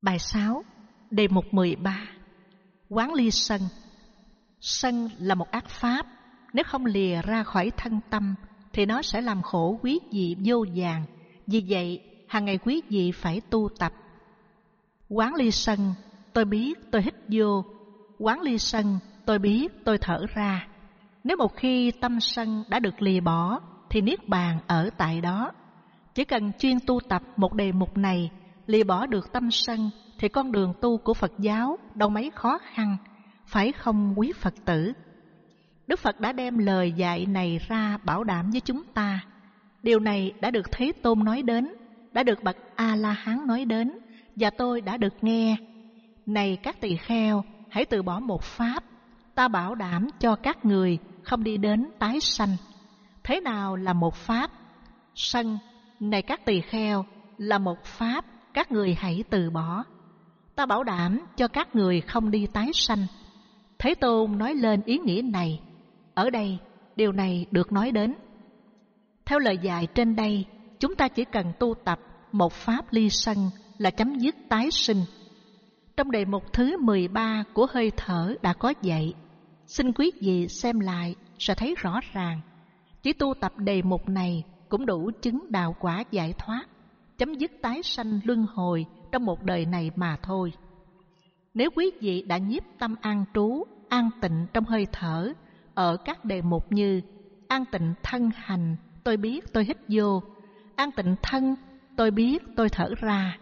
Bài 6, đề mục 13. Quán ly sân. Sân là một ác pháp, nếu không lìa ra khỏi thân tâm thì nó sẽ làm khổ quý vị vô vàn. Vì vậy, hàng ngày quý vị phải tu tập. Quán ly sân, tôi biết tôi hít vô. Quán ly sân, tôi biết tôi thở ra. Nếu một khi tâm sân đã được lìa bỏ thì niết bàn ở tại đó. Chỉ cần chuyên tu tập một đề mục này, lìa bỏ được tâm sân thì con đường tu của Phật giáo đâu mấy khó khăn, phải không quý Phật tử? Đức Phật đã đem lời dạy này ra bảo đảm với chúng ta. Điều này đã được Thế Tôn nói đến, đã được bậc A-la-hán nói đến, và tôi đã được nghe. Này các tỳ kheo, hãy từ bỏ một pháp, ta bảo đảm cho các người không đi đến tái sanh. Thế nào là một pháp? Sân, này các tỳ kheo, là một pháp, các người hãy từ bỏ. Ta bảo đảm cho các người không đi tái sanh. Thế Tôn nói lên ý nghĩa này. Ở đây, điều này được nói đến. Theo lời dạy trên đây, chúng ta chỉ cần tu tập một pháp ly sân là chấm dứt tái sinh. Trong đề mục thứ 13 của hơi thở đã có dạy. Xin quý vị xem lại sẽ thấy rõ ràng. Chỉ tu tập đề mục này cũng đủ chứng đạo quả giải thoát, chấm dứt tái sanh luân hồi trong một đời này mà thôi. Nếu quý vị đã nhiếp tâm an trú, an tịnh trong hơi thở ở các đề mục như an tịnh thân hành, tôi biết tôi hít vô, an tịnh thân, tôi biết tôi thở ra,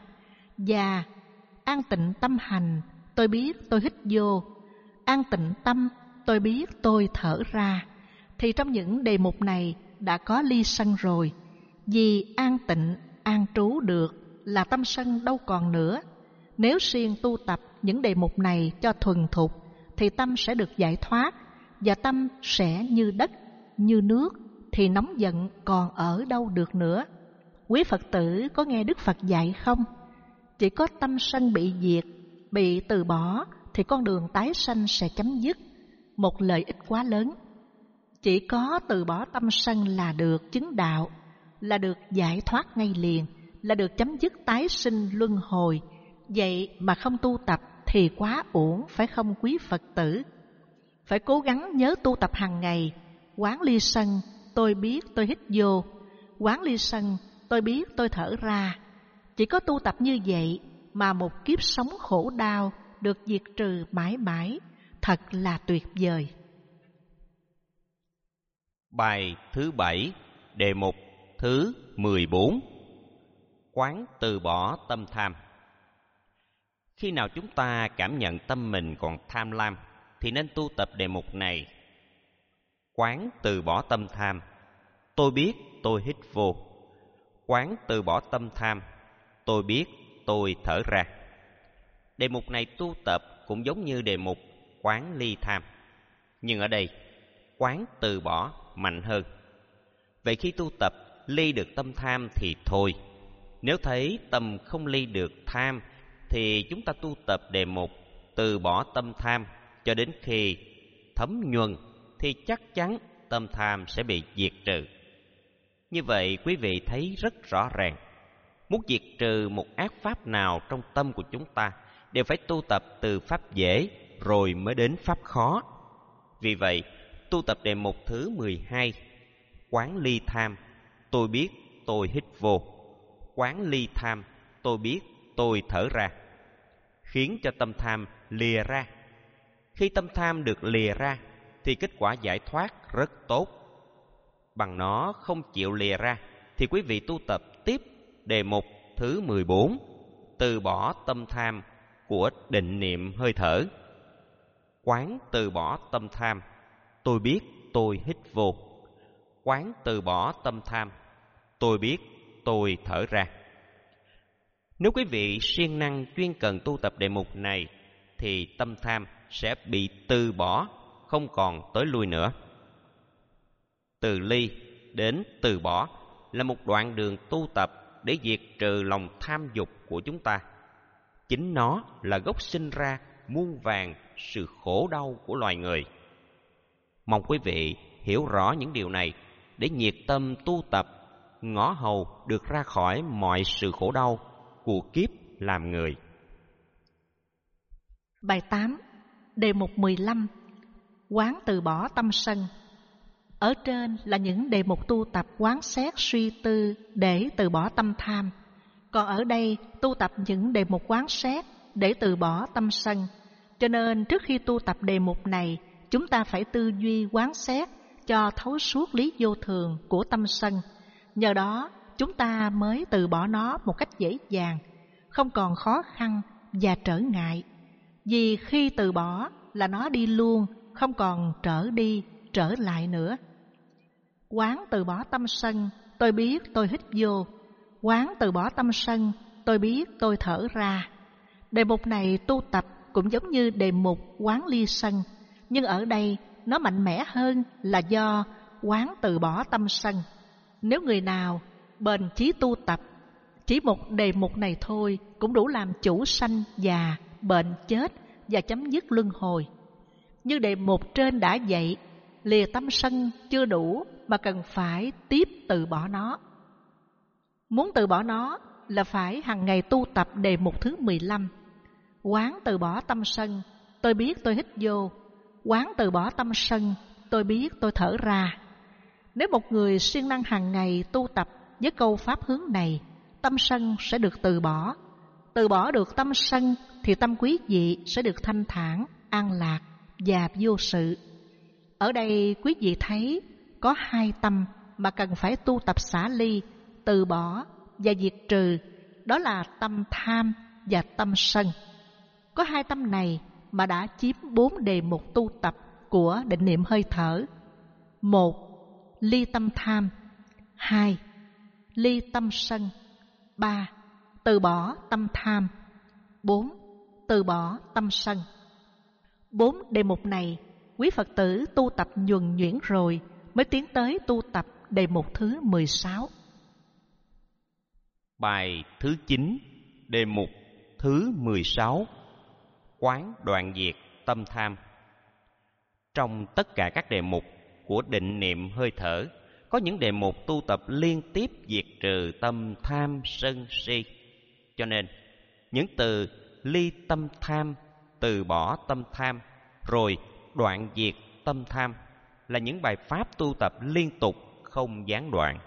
và an tịnh tâm hành, tôi biết tôi hít vô, an tịnh tâm, tôi biết tôi thở ra, thì trong những đề mục này đã có ly sân rồi. Vì an tịnh, an trú được là tâm sân đâu còn nữa. Nếu siêng tu tập những đề mục này cho thuần thục thì tâm sẽ được giải thoát, và tâm sẽ như đất, như nước, thì nóng giận còn ở đâu được nữa. Quý Phật tử có nghe Đức Phật dạy không? Chỉ có tâm sân bị diệt, bị từ bỏ thì con đường tái sanh sẽ chấm dứt. Một lợi ích quá lớn. Chỉ có từ bỏ tâm sân là được chứng đạo, là được giải thoát ngay liền, là được chấm dứt tái sinh luân hồi. Vậy mà không tu tập thì quá uổng, phải không quý Phật tử? Phải cố gắng nhớ tu tập hàng ngày. Quán ly sân, tôi biết tôi hít vô. Quán ly sân, tôi biết tôi thở ra. Chỉ có tu tập như vậy mà một kiếp sống khổ đau được diệt trừ mãi mãi. Thật là tuyệt vời. Bài thứ 7, đề mục thứ 14. Quán từ bỏ tâm tham. Khi nào chúng ta cảm nhận tâm mình còn tham lam thì nên tu tập đề mục này. Quán từ bỏ tâm tham, tôi biết tôi hít vô. Quán từ bỏ tâm tham, tôi biết tôi thở ra. Đề mục này tu tập cũng giống như đề mục quán ly tham, nhưng ở đây quán từ bỏ mạnh hơn. Vậy khi tu tập ly được tâm tham thì thôi. Nếu thấy tâm không ly được tham thì chúng ta tu tập đề mục từ bỏ tâm tham cho đến khi thấm nhuần thì chắc chắn tâm tham sẽ bị diệt trừ. Như vậy quý vị thấy rất rõ ràng, muốn diệt trừ một ác pháp nào trong tâm của chúng ta đều phải tu tập từ pháp dễ rồi mới đến pháp khó. Vì vậy, tu tập đề mục thứ 12, quán ly tham, tôi biết tôi hít vô. Quán ly tham, tôi biết tôi thở ra, khiến cho tâm tham lìa ra. Khi tâm tham được lìa ra thì kết quả giải thoát rất tốt. Bằng nó không chịu lìa ra thì quý vị tu tập tiếp đề mục thứ 14, từ bỏ tâm tham của định niệm hơi thở. Quán từ bỏ tâm tham, tôi biết tôi hít vô. Quán từ bỏ tâm tham, tôi biết tôi thở ra. Nếu quý vị siêng năng chuyên cần tu tập đề mục này thì tâm tham sẽ bị từ bỏ, không còn tới lui nữa. Từ ly đến từ bỏ là một đoạn đường tu tập để diệt trừ lòng tham dục của chúng ta. Chính nó là gốc sinh ra muôn vàn sự khổ đau của loài người. Mong quý vị hiểu rõ những điều này để nhiệt tâm tu tập, ngõ hầu được ra khỏi mọi sự khổ đau của kiếp làm người. Bài 8, đề mục 15. Quán từ bỏ tâm sân. Ở trên là những đề mục tu tập quán xét suy tư để từ bỏ tâm tham. Còn ở đây tu tập những đề mục quán xét để từ bỏ tâm sân. Cho nên trước khi tu tập đề mục này, chúng ta phải tư duy quán xét cho thấu suốt lý vô thường của tâm sân. Nhờ đó chúng ta mới từ bỏ nó một cách dễ dàng, không còn khó khăn và trở ngại. Vì khi từ bỏ là nó đi luôn, không còn trở đi, trở lại nữa. Quán từ bỏ tâm sân, tôi biết tôi hít vô. Quán từ bỏ tâm sân, tôi biết tôi thở ra. Đề mục này tu tập cũng giống như đề mục quán ly sân, nhưng ở đây nó mạnh mẽ hơn là do quán từ bỏ tâm sân. Nếu người nào bền chí tu tập, chỉ một đề mục này thôi cũng đủ làm chủ sanh già, bệnh chết và chấm dứt luân hồi. Như đề mục trên đã dạy, lìa tâm sân chưa đủ mà cần phải tiếp từ bỏ nó. Muốn từ bỏ nó là phải hàng ngày tu tập đề mục thứ 15. Quán từ bỏ tâm sân, tôi biết tôi hít vô. Quán từ bỏ tâm sân, tôi biết tôi thở ra. Nếu một người siêng năng hàng ngày tu tập với câu pháp hướng này, tâm sân sẽ được từ bỏ. Từ bỏ được tâm sân thì tâm quý vị sẽ được thanh thản, an lạc và vô sự. Ở đây quý vị thấy có hai tâm mà cần phải tu tập xả ly, từ bỏ và diệt trừ, đó là tâm tham và tâm sân. Có hai tâm này mà đã chiếm 4 đề mục tu tập của định niệm hơi thở. 1. Ly tâm tham. 2. Ly tâm sân. 3. Từ bỏ tâm tham. 4. Từ bỏ tâm sân. 4 đề mục này quý Phật tử tu tập nhuần nhuyễn rồi mới tiến tới tu tập đề mục thứ 16. Bài thứ 9, đề mục thứ 16. Quán đoạn diệt tâm tham. Trong tất cả các đề mục của định niệm hơi thở, có những đề mục tu tập liên tiếp diệt trừ tâm tham sân si. Cho nên, những từ ly tâm tham, từ bỏ tâm tham, rồi đoạn diệt tâm tham là những bài pháp tu tập liên tục không gián đoạn.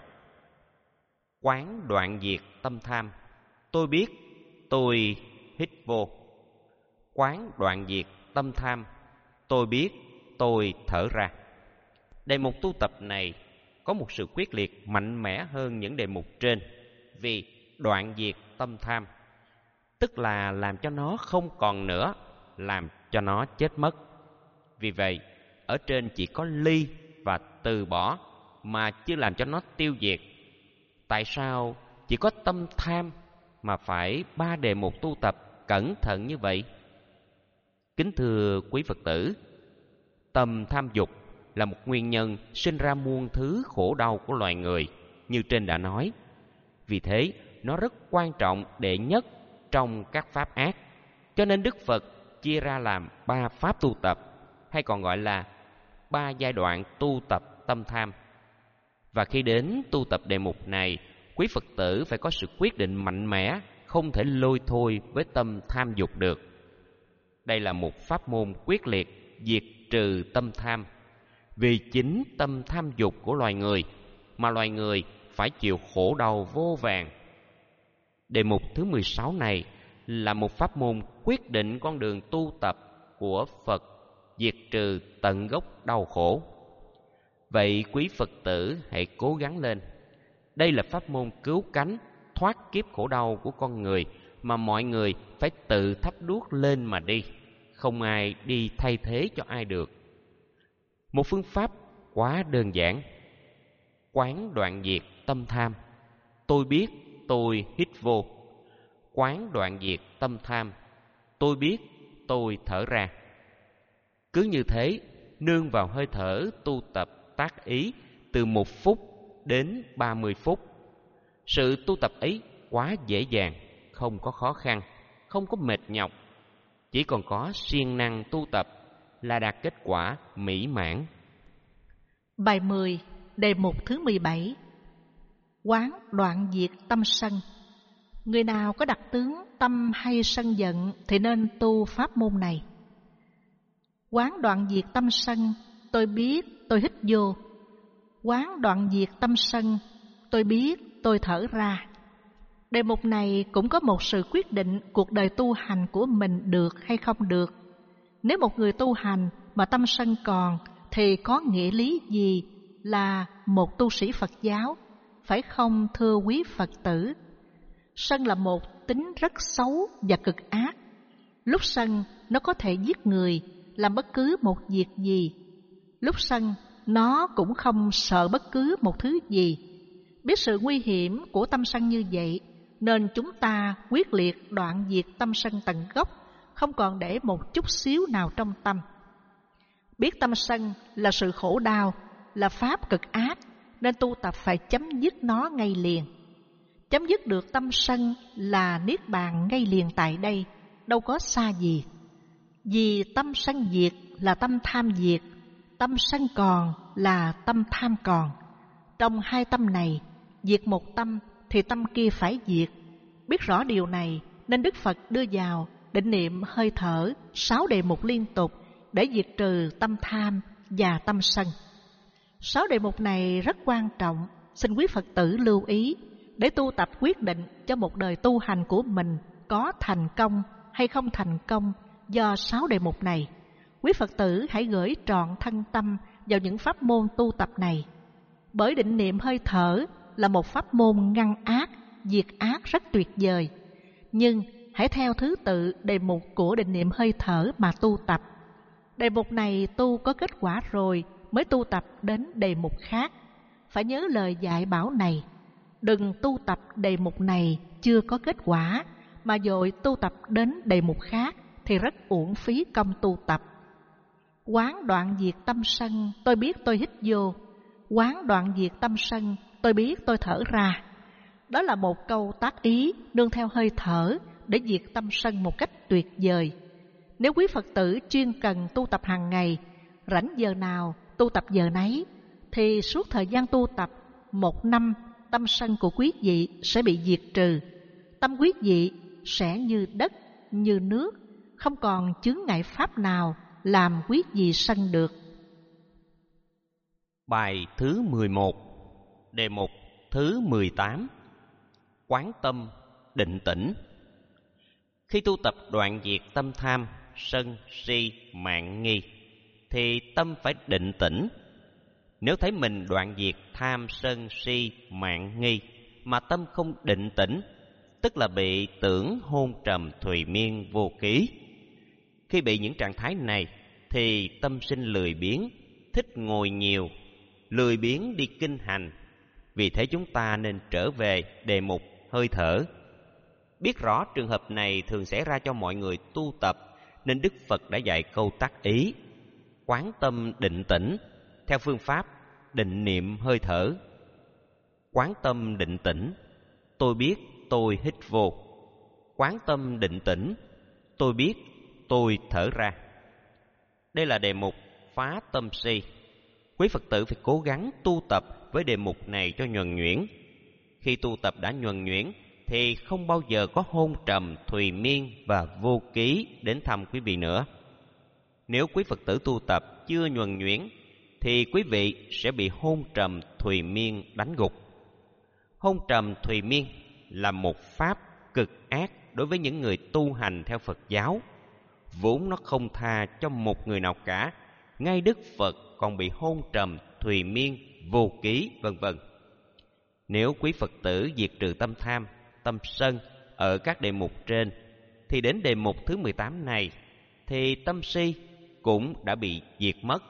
Quán đoạn diệt tâm tham, tôi biết tôi hít vô. Quán đoạn diệt tâm tham, tôi biết tôi thở ra. Đề mục tu tập này có một sự quyết liệt mạnh mẽ hơn những đề mục trên, vì đoạn diệt tâm tham, tức là làm cho nó không còn nữa, làm cho nó chết mất. Vì vậy, ở trên chỉ có ly và từ bỏ mà chưa làm cho nó tiêu diệt. Tại sao chỉ có tâm tham mà phải 3 đề mục tu tập cẩn thận như vậy? Kính thưa quý Phật tử, tâm tham dục là một nguyên nhân sinh ra muôn thứ khổ đau của loài người, như trên đã nói. Vì thế, nó rất quan trọng đệ nhất trong các pháp ác. Cho nên Đức Phật chia ra làm 3 pháp tu tập, hay còn gọi là 3 giai đoạn tu tập tâm tham. Và khi đến tu tập đề mục này, quý Phật tử phải có sự quyết định mạnh mẽ, không thể lôi thôi với tâm tham dục được. Đây là một pháp môn quyết liệt diệt trừ tâm tham. Vì chính tâm tham dục của loài người mà loài người phải chịu khổ đau vô vàn. Đề mục thứ 16 này là một pháp môn quyết định con đường tu tập của Phật diệt trừ tận gốc đau khổ. Vậy quý Phật tử hãy cố gắng lên. Đây là pháp môn cứu cánh, thoát kiếp khổ đau của con người mà mọi người phải tự thắp đuốc lên mà đi. Không ai đi thay thế cho ai được. Một phương pháp quá đơn giản. Quán đoạn diệt tâm tham, tôi biết tôi hít vô. Quán đoạn diệt tâm tham, tôi biết tôi thở ra. Cứ như thế, nương vào hơi thở tu tập tác ý từ 1 phút đến 30 phút. Sự tu tập ấy quá dễ dàng, không có khó khăn, không có mệt nhọc. Chỉ còn có siêng năng tu tập là đạt kết quả mỹ mãn. Bài 10, đề mục thứ 17. Quán đoạn diệt tâm sân. Người nào có đặc tướng tâm hay sân giận thì nên tu pháp môn này. Quán đoạn diệt tâm sân, tôi biết, tôi hít vô. Quán đoạn diệt tâm sân, tôi biết, tôi thở ra. Đề mục này cũng có một sự quyết định cuộc đời tu hành của mình được hay không được. Nếu một người tu hành mà tâm sân còn thì có nghĩa lý gì là một tu sĩ Phật giáo, phải không thưa quý Phật tử? Sân là một tính rất xấu và cực ác. Lúc sân nó có thể giết người, làm bất cứ một việc gì. Lúc sân nó cũng không sợ bất cứ một thứ gì. Biết sự nguy hiểm của tâm sân như vậy, nên chúng ta quyết liệt đoạn diệt tâm sân tận gốc, không còn để một chút xíu nào trong tâm. Biết tâm sân là sự khổ đau, là pháp cực ác, nên tu tập phải chấm dứt nó ngay liền. Chấm dứt được tâm sân là niết bàn ngay liền tại đây, đâu có xa gì. Vì tâm sân diệt là tâm tham diệt, tâm sân còn là tâm tham còn. Trong hai tâm này, diệt một tâm thì tâm kia phải diệt. Biết rõ điều này nên Đức Phật đưa vào định niệm hơi thở 6 đề mục liên tục để diệt trừ tâm tham và tâm sân. 6 đề mục này rất quan trọng, xin quý Phật tử lưu ý để tu tập quyết định cho một đời tu hành của mình có thành công hay không thành công do 6 đề mục này. Quý Phật tử hãy gửi trọn thân tâm vào những pháp môn tu tập này. Bởi định niệm hơi thở là một pháp môn ngăn ác, diệt ác rất tuyệt vời. Nhưng hãy theo thứ tự đề mục của định niệm hơi thở mà tu tập. Đề mục này tu có kết quả rồi mới tu tập đến đề mục khác. Phải nhớ lời dạy bảo này. Đừng tu tập đề mục này chưa có kết quả mà vội tu tập đến đề mục khác thì rất uổng phí công tu tập. Quán đoạn diệt tâm sân, tôi biết tôi hít vô. Quán đoạn diệt tâm sân, tôi biết tôi thở ra. Đó là một câu tác ý nương theo hơi thở để diệt tâm sân một cách tuyệt vời. Nếu quý Phật tử chuyên cần tu tập hàng ngày, rảnh giờ nào tu tập giờ nấy, thì suốt thời gian tu tập 1 năm, tâm sân của quý vị sẽ bị diệt trừ. Tâm quý vị sẽ như đất, như nước, không còn chướng ngại pháp nào làm quý vị sân được. Bài thứ 11, đề mục thứ 18. Quán tâm định tĩnh. Khi tu tập đoạn diệt tâm tham, sân, si, mạn nghi thì tâm phải định tĩnh. Nếu thấy mình đoạn diệt tham, sân, si, mạn nghi mà tâm không định tĩnh, tức là bị tưởng hôn trầm thùy miên vô ký. Khi bị những trạng thái này thì tâm sinh lười biếng, thích ngồi nhiều, lười biếng đi kinh hành. Vì thế chúng ta nên trở về đề mục hơi thở. Biết rõ trường hợp này thường xảy ra cho mọi người tu tập, nên Đức Phật đã dạy câu tác ý quán tâm định tĩnh theo phương pháp định niệm hơi thở. Quán tâm định tĩnh, tôi biết tôi hít vô. Quán tâm định tĩnh, tôi biết tôi thở ra. Đây là đề mục phá tâm si. Quý Phật tử phải cố gắng tu tập với đề mục này cho nhuần nhuyễn. Khi tu tập đã nhuần nhuyễn thì không bao giờ có hôn trầm, thùy miên và vô ký đến thăm quý vị nữa. Nếu quý Phật tử tu tập chưa nhuần nhuyễn thì quý vị sẽ bị hôn trầm, thùy miên đánh gục. Hôn trầm, thùy miên là một pháp cực ác đối với những người tu hành theo Phật giáo. Vốn nó không tha cho một người nào cả. Ngay Đức Phật còn bị hôn trầm, thùy miên, vô ký, vân vân. Nếu quý Phật tử diệt trừ tâm tham, tâm sân ở các đề mục trên, thì đến đề mục thứ 18 này thì tâm si cũng đã bị diệt mất.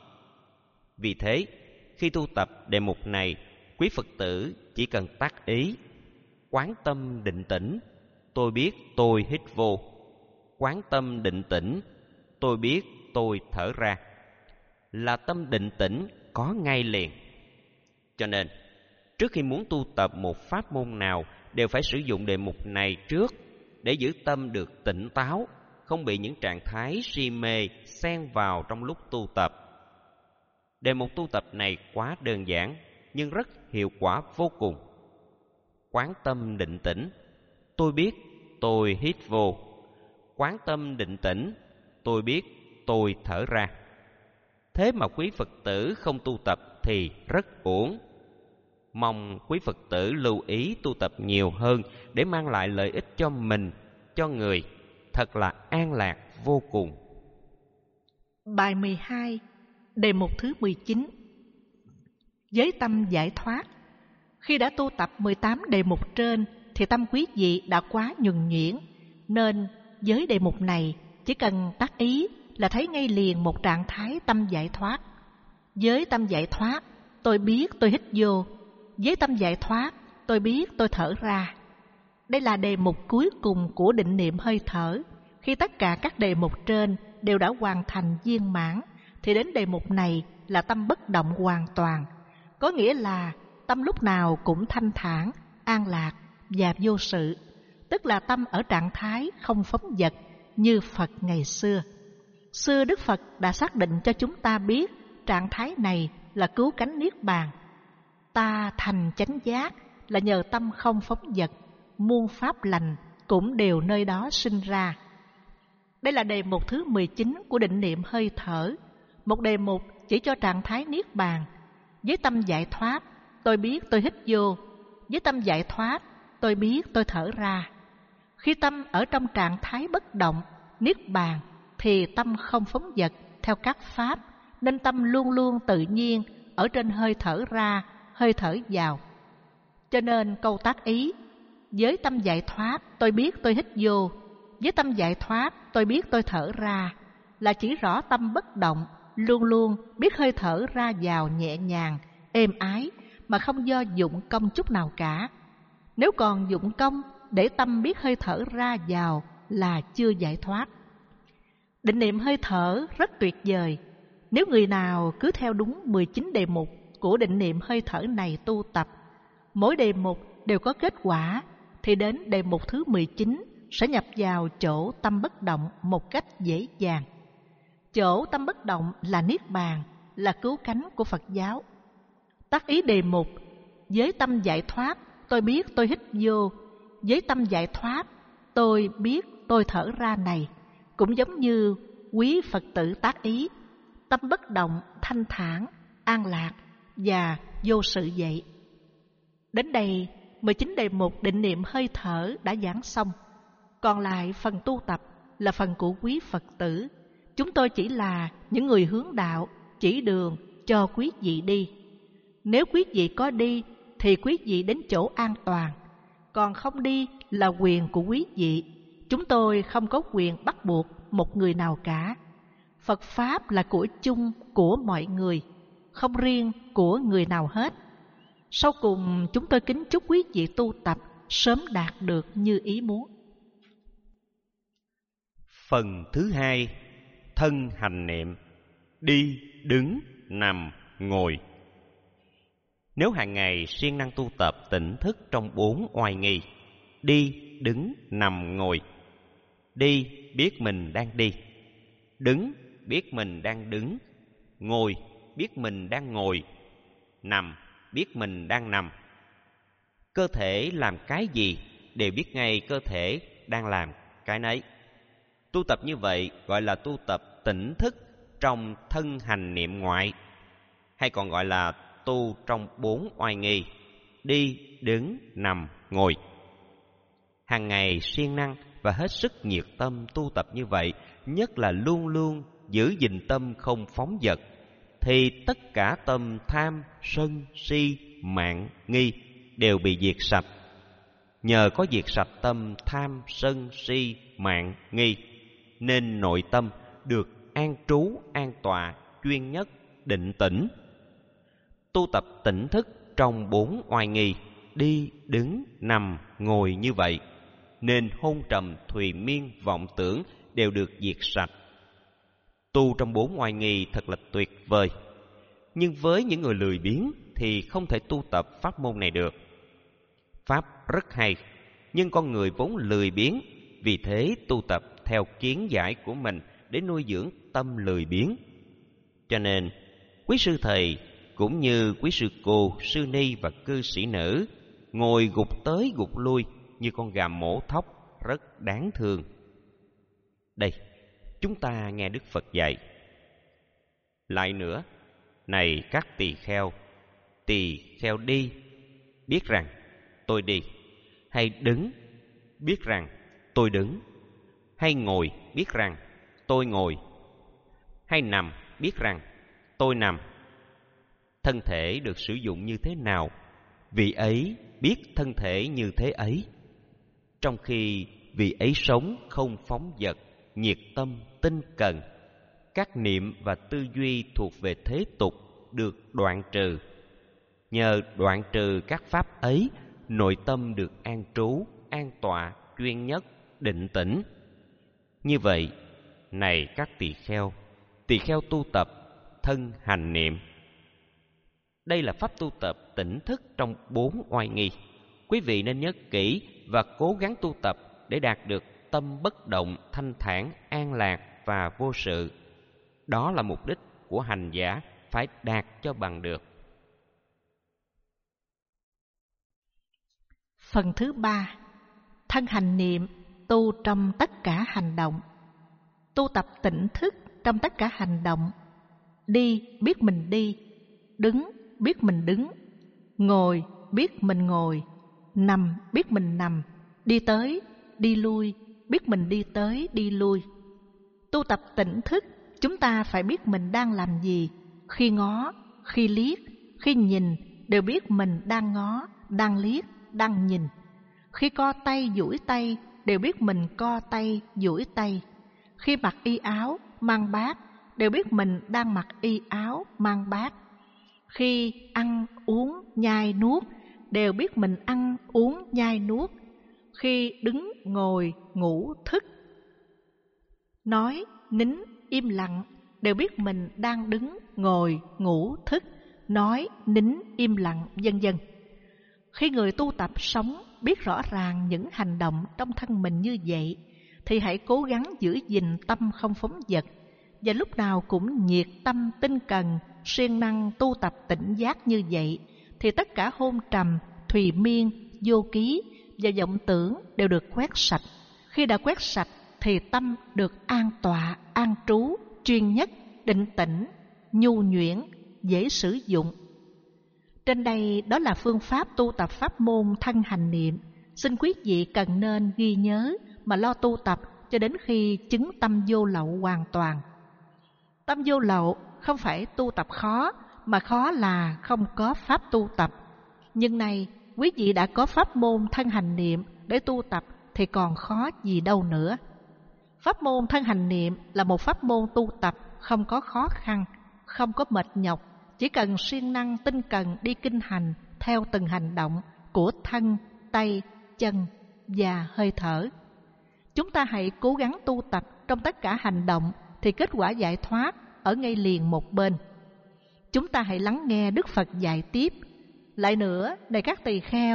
Vì thế, khi tu tập đề mục này, quý Phật tử chỉ cần tác ý quán tâm định tĩnh, tôi biết tôi hít vô. Quán tâm định tĩnh, tôi biết tôi thở ra, là tâm định tĩnh có ngay liền. Cho nên, trước khi muốn tu tập một pháp môn nào đều phải sử dụng đề mục này trước để giữ tâm được tỉnh táo, không bị những trạng thái si mê xen vào trong lúc tu tập. Đề mục tu tập này quá đơn giản nhưng rất hiệu quả vô cùng. Quán tâm định tĩnh, tôi biết tôi hít vô. Quán tâm định tĩnh, tôi biết tôi thở ra. Thế mà quý Phật tử không tu tập thì rất uổng. Mong quý Phật tử lưu ý tu tập nhiều hơn để mang lại lợi ích cho mình, cho người, thật là an lạc vô cùng. Bài 12, đề mục thứ 19. Giới tâm giải thoát. Khi đã tu tập 18 đề mục trên thì tâm quý vị đã quá nhuần nhuyễn, nên với đề mục này chỉ cần tác ý là thấy ngay liền một trạng thái tâm giải thoát. Với tâm giải thoát, tôi biết tôi hít vô. Với tâm giải thoát, tôi biết tôi thở ra. Đây là đề mục cuối cùng của định niệm hơi thở. Khi tất cả các đề mục trên đều đã hoàn thành viên mãn, thì đến đề mục này là tâm bất động hoàn toàn. Có nghĩa là tâm lúc nào cũng thanh thản, an lạc và vô sự. Tức là tâm ở trạng thái không phóng dật như Phật ngày xưa. Xưa Đức Phật đã xác định cho chúng ta biết trạng thái này là cứu cánh niết bàn. Ta thành chánh giác là nhờ tâm không phóng dật, muôn pháp lành cũng đều nơi đó sinh ra. Đây là đề mục thứ 19 của định niệm hơi thở, một đề mục chỉ cho trạng thái niết bàn. Với tâm giải thoát, tôi biết tôi hít vô. Với tâm giải thoát, tôi biết tôi thở ra. Khi tâm ở trong trạng thái bất động, niết bàn, thì tâm không phóng dật theo các pháp, nên tâm luôn luôn tự nhiên ở trên hơi thở ra, hơi thở vào. Cho nên câu tác ý, với tâm giải thoát, tôi biết tôi hít vô. Với tâm giải thoát, tôi biết tôi thở ra, là chỉ rõ tâm bất động, luôn luôn biết hơi thở ra vào nhẹ nhàng, êm ái, mà không do dụng công chút nào cả. Nếu còn dụng công để tâm biết hơi thở ra vào là chưa giải thoát. Định niệm hơi thở rất tuyệt vời. Nếu người nào cứ theo đúng 19 đề mục của định niệm hơi thở này tu tập, mỗi đề mục đều có kết quả, thì đến đề mục thứ 19 sẽ nhập vào chỗ tâm bất động một cách dễ dàng. Chỗ tâm bất động là niết bàn, là cứu cánh của Phật giáo. Tác ý đề mục, với tâm giải thoát, tôi biết tôi hít vô. Với tâm giải thoát, tôi biết tôi thở ra này, cũng giống như quý Phật tử tác ý, tâm bất động, thanh thản, an lạc và vô sự vậy. Đến đây, 19 đề mục định niệm hơi thở đã giảng xong. Còn lại phần tu tập là phần của quý Phật tử. Chúng tôi chỉ là những người hướng đạo, chỉ đường cho quý vị đi. Nếu quý vị có đi thì quý vị đến chỗ an toàn, còn không đi là quyền của quý vị. Chúng tôi không có quyền bắt buộc một người nào cả. Phật Pháp là của chung của mọi người, không riêng của người nào hết. Sau cùng chúng tôi kính chúc quý vị tu tập sớm đạt được như ý muốn. Phần thứ hai, thân hành niệm, đi, đứng, nằm, ngồi. Nếu hàng ngày siêng năng tu tập tỉnh thức trong 4 oai nghi, đi, đứng, nằm, ngồi. Đi biết mình đang đi, đứng biết mình đang đứng, ngồi biết mình đang ngồi, nằm biết mình đang nằm. Cơ thể làm cái gì đều biết ngay cơ thể đang làm cái nấy. Tu tập như vậy gọi là tu tập tỉnh thức trong thân hành niệm ngoại, hay còn gọi là tu trong 4 oai nghi, đi, đứng, nằm, ngồi. Hàng ngày siêng năng và hết sức nhiệt tâm tu tập như vậy, nhất là luôn luôn giữ gìn tâm không phóng dật, thì tất cả tâm tham, sân, si, mạn, nghi đều bị diệt sạch. Nhờ có diệt sạch tâm tham, sân, si, mạn, nghi, nên nội tâm được an trú, an tọa, chuyên nhất, định tĩnh. Tu tập tỉnh thức trong 4 oai nghi, đi, đứng, nằm, ngồi như vậy, nên hôn trầm, thùy miên, vọng tưởng đều được diệt sạch. Tu trong 4 oai nghi thật là tuyệt vời. Nhưng với những người lười biếng thì không thể tu tập pháp môn này được. Pháp rất hay, nhưng con người vốn lười biếng, vì thế tu tập theo kiến giải của mình để nuôi dưỡng tâm lười biếng. Cho nên, quý sư thầy cũng như quý sư cô, sư ni và cư sĩ nữ ngồi gục tới gục lui như con gà mổ thóc rất đáng thương. Đây, chúng ta nghe Đức Phật dạy. Lại nữa, này các tỳ kheo đi, biết rằng tôi đi, hay đứng, biết rằng tôi đứng, hay ngồi, biết rằng tôi ngồi, hay nằm, biết rằng tôi nằm. Thân thể được sử dụng như thế nào, vị ấy biết thân thể như thế ấy. Trong khi vị ấy sống không phóng dật, nhiệt tâm, tinh cần, các niệm và tư duy thuộc về thế tục được đoạn trừ. Nhờ đoạn trừ các pháp ấy, nội tâm được an trú, an tọa, chuyên nhất, định tĩnh. Như vậy, này các tỳ kheo tu tập thân hành niệm. Đây là pháp tu tập tỉnh thức trong 4 oai nghi. Quý vị nên nhớ kỹ và cố gắng tu tập để đạt được tâm bất động, thanh thản, an lạc và vô sự. Đó là mục đích của hành giả phải đạt cho bằng được. Phần thứ 3. Thân hành niệm tu trong tất cả hành động. Tu tập tỉnh thức trong tất cả hành động. Đi biết mình đi, đứng biết mình đứng, ngồi biết mình ngồi, nằm biết mình nằm, đi tới, đi lui biết mình đi tới, đi lui. Tu tập tỉnh thức, chúng ta phải biết mình đang làm gì. Khi ngó, khi liếc, khi nhìn đều biết mình đang ngó, đang liếc, đang nhìn. Khi co tay, duỗi tay đều biết mình co tay, duỗi tay. Khi mặc y áo, mang bát đều biết mình đang mặc y áo, mang bát. Khi ăn, uống, nhai, nuốt đều biết mình ăn, uống, nhai, nuốt. Khi đứng, ngồi, ngủ, thức, nói, nín, im lặng đều biết mình đang đứng, ngồi, ngủ, thức, nói, nín, im lặng, vân vân. Khi người tu tập sống biết rõ ràng những hành động trong thân mình như vậy, thì hãy cố gắng giữ gìn tâm không phóng dật, và lúc nào cũng nhiệt tâm tinh cần, siêng năng tu tập tỉnh giác như vậy, thì tất cả hôn trầm, thùy miên, vô ký và vọng tưởng đều được quét sạch. Khi đã quét sạch thì tâm được an tọa, an trú, chuyên nhất, định tĩnh, nhu nhuyễn, dễ sử dụng. Trên đây đó là phương pháp tu tập pháp môn thân hành niệm. Xin quý vị cần nên ghi nhớ mà lo tu tập cho đến khi chứng tâm vô lậu hoàn toàn. Tâm vô lậu không phải tu tập khó, mà khó là không có pháp tu tập. Nhưng này, quý vị đã có pháp môn thân hành niệm để tu tập thì còn khó gì đâu nữa. Pháp môn thân hành niệm là một pháp môn tu tập không có khó khăn, không có mệt nhọc, chỉ cần siêng năng tinh cần đi kinh hành theo từng hành động của thân, tay, chân và hơi thở. Chúng ta hãy cố gắng tu tập trong tất cả hành động thì kết quả giải thoát ở ngay liền một bên. Chúng ta hãy lắng nghe Đức Phật dạy tiếp. Lại nữa, này các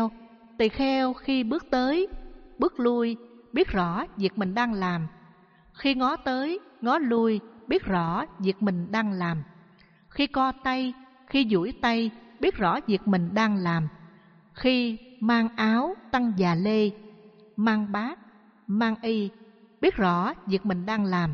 tỳ kheo khi bước tới, bước lui, biết rõ việc mình đang làm. Khi ngó tới, ngó lui, biết rõ việc mình đang làm. Khi co tay, khi duỗi tay, biết rõ việc mình đang làm. Khi mang áo, tăng già lê, mang bát, mang y, biết rõ việc mình đang làm.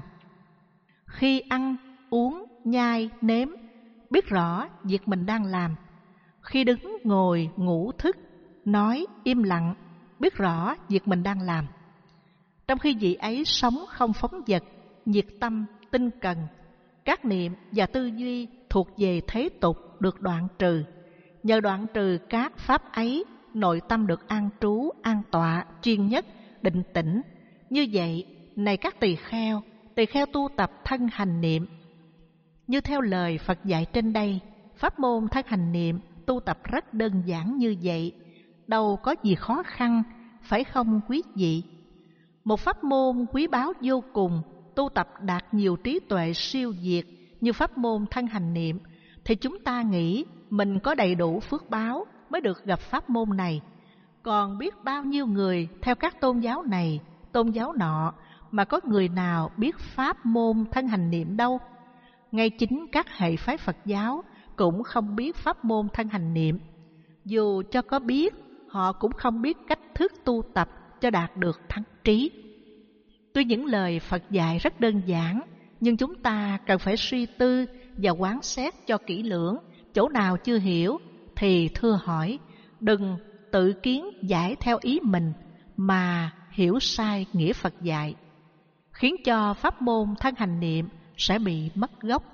Khi ăn, uống, nhai, nếm, biết rõ việc mình đang làm. Khi đứng, ngồi, ngủ, thức, nói, im lặng, biết rõ việc mình đang làm. Trong khi vị ấy sống không phóng dật, nhiệt tâm, tinh cần, các niệm và tư duy thuộc về thế tục được đoạn trừ. Nhờ đoạn trừ các pháp ấy, nội tâm được an trú, an tọa, chuyên nhất, định tĩnh. Như vậy, này các tỳ kheo tu tập thân hành niệm. Như theo lời Phật dạy trên đây, pháp môn thân hành niệm tu tập rất đơn giản như vậy, đâu có gì khó khăn, phải không quý vị? Một pháp môn quý báu vô cùng, tu tập đạt nhiều trí tuệ siêu việt như pháp môn thân hành niệm, thì chúng ta nghĩ mình có đầy đủ phước báo mới được gặp pháp môn này. Còn biết bao nhiêu người theo các tôn giáo này, tôn giáo nọ, mà có người nào biết pháp môn thân hành niệm đâu. Ngay chính các hệ phái Phật giáo cũng không biết pháp môn thân hành niệm. Dù cho có biết, họ cũng không biết cách thức tu tập cho đạt được thắng trí. Tuy những lời Phật dạy rất đơn giản, nhưng chúng ta cần phải suy tư và quán xét cho kỹ lưỡng. Chỗ nào chưa hiểu thì thưa hỏi, đừng tự kiến giải theo ý mình mà hiểu sai nghĩa Phật dạy, khiến cho pháp môn thân hành niệm sẽ bị mất gốc.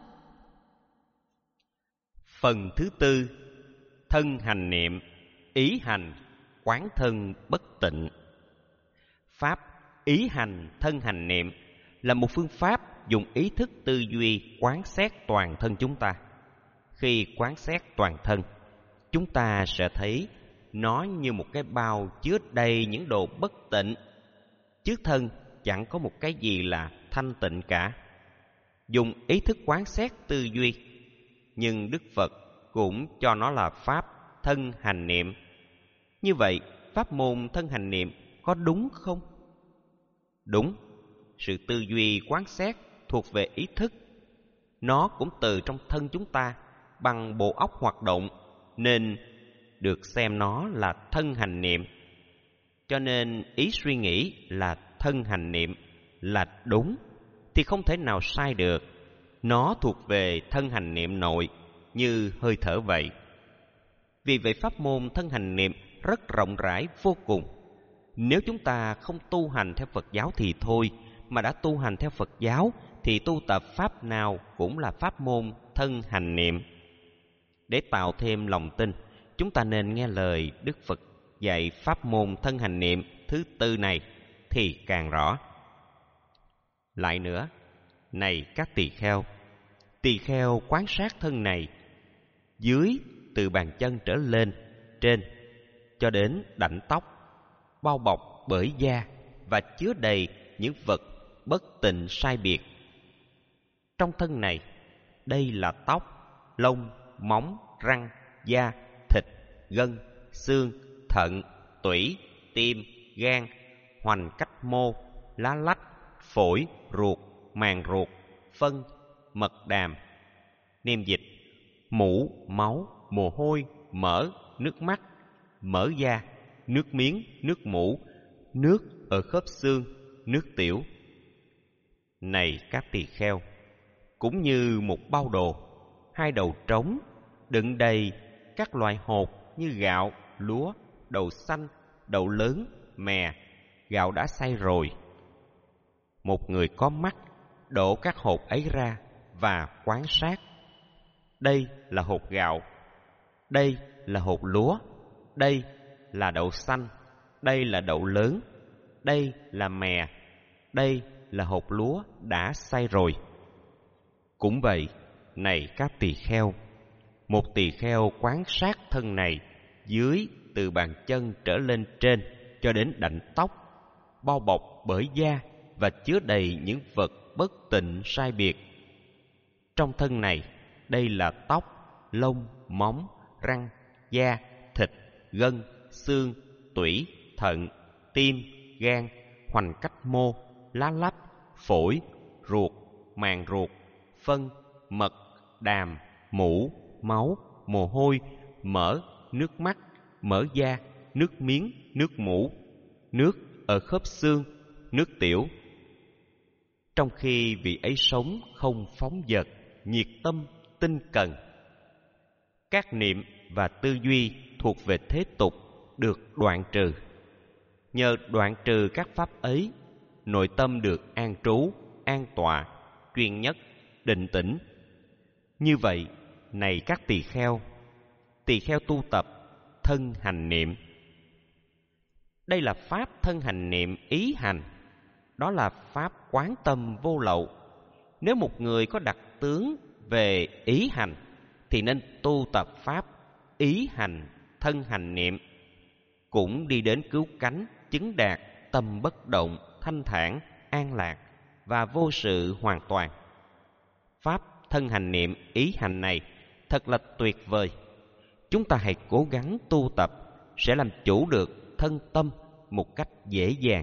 Phần thứ tư, thân hành niệm, ý hành, quán thân bất tịnh. Pháp ý hành thân hành niệm là một phương pháp dùng ý thức tư duy quán xét toàn thân chúng ta. Khi quán xét toàn thân, chúng ta sẽ thấy nó như một cái bao chứa đầy những đồ bất tịnh. Trước thân chẳng có một cái gì là thanh tịnh cả. Dùng ý thức quán xét tư duy, nhưng Đức Phật cũng cho nó là pháp thân hành niệm. Như vậy, pháp môn thân hành niệm có đúng không? Đúng, sự tư duy quán xét thuộc về ý thức. Nó cũng từ trong thân chúng ta bằng bộ óc hoạt động, nên được xem nó là thân hành niệm. Cho nên ý suy nghĩ là thân hành niệm là đúng thì không thể nào sai được. Nó thuộc về thân hành niệm nội như hơi thở vậy. Vì vậy pháp môn thân hành niệm rất rộng rãi vô cùng. Nếu chúng ta không tu hành theo Phật giáo thì thôi, mà đã tu hành theo Phật giáo thì tu tập pháp nào cũng là pháp môn thân hành niệm. Để tạo thêm lòng tin, chúng ta nên nghe lời Đức Phật dạy pháp môn thân hành niệm thứ tư này thì càng rõ. Lại nữa, này các tỳ kheo quán sát thân này, dưới từ bàn chân trở lên, trên cho đến đảnh tóc, bao bọc bởi da và chứa đầy những vật bất tịnh sai biệt. Trong thân này, đây là tóc, lông, móng, răng, da, thịt, gân, xương, thận, tủy, tim, gan, hoành cách mô, lá lách, phổi, ruột, màng ruột, phân, mật đàm, niêm dịch, mũ, máu, mồ hôi, mỡ, nước mắt, mỡ da, nước miếng, nước mũ, nước ở khớp xương, nước tiểu. Này các tỳ kheo, cũng như một bao đồ, hai đầu trống đựng đầy các loại hột như gạo, lúa, đậu xanh, đậu lớn, mè, gạo đã xay rồi. Một người có mắt đổ các hột ấy ra và quan sát. Đây là hột gạo, đây là hột lúa, đây là đậu xanh, đây là đậu lớn, đây là mè, đây là hột lúa đã xay rồi. Cũng vậy, này các tỳ kheo, một tỳ kheo quan sát thân này dưới từ bàn chân trở lên trên cho đến đảnh tóc, bao bọc bởi da và chứa đầy những vật bất tịnh sai biệt. Trong thân này, đây là tóc, lông, móng, răng, da, thịt, gân, xương, tủy, thận, tim, gan, hoành cách mô, lá lách, phổi, ruột, màng ruột, phân, mật, đàm, mũ, máu, mồ hôi, mỡ, nước mắt, mỡ da, nước miếng, nước mũ, nước ở khớp xương, nước tiểu. Trong khi vị ấy sống không phóng dật, nhiệt tâm, tinh cần, các niệm và tư duy thuộc về thế tục được đoạn trừ. Nhờ đoạn trừ các pháp ấy, nội tâm được an trú, an tọa, chuyên nhất, định tĩnh. Như vậy, này các tỳ kheo tu tập thân hành niệm. Đây là pháp thân hành niệm ý hành. Đó là pháp quán tâm vô lậu. Nếu một người có đặc tướng về ý hành thì nên tu tập pháp ý hành thân hành niệm, cũng đi đến cứu cánh, chứng đạt tâm bất động, thanh thản, an lạc và vô sự hoàn toàn. Pháp thân hành niệm ý hành này thật là tuyệt vời. Chúng ta hãy cố gắng tu tập, sẽ làm chủ được thân tâm một cách dễ dàng.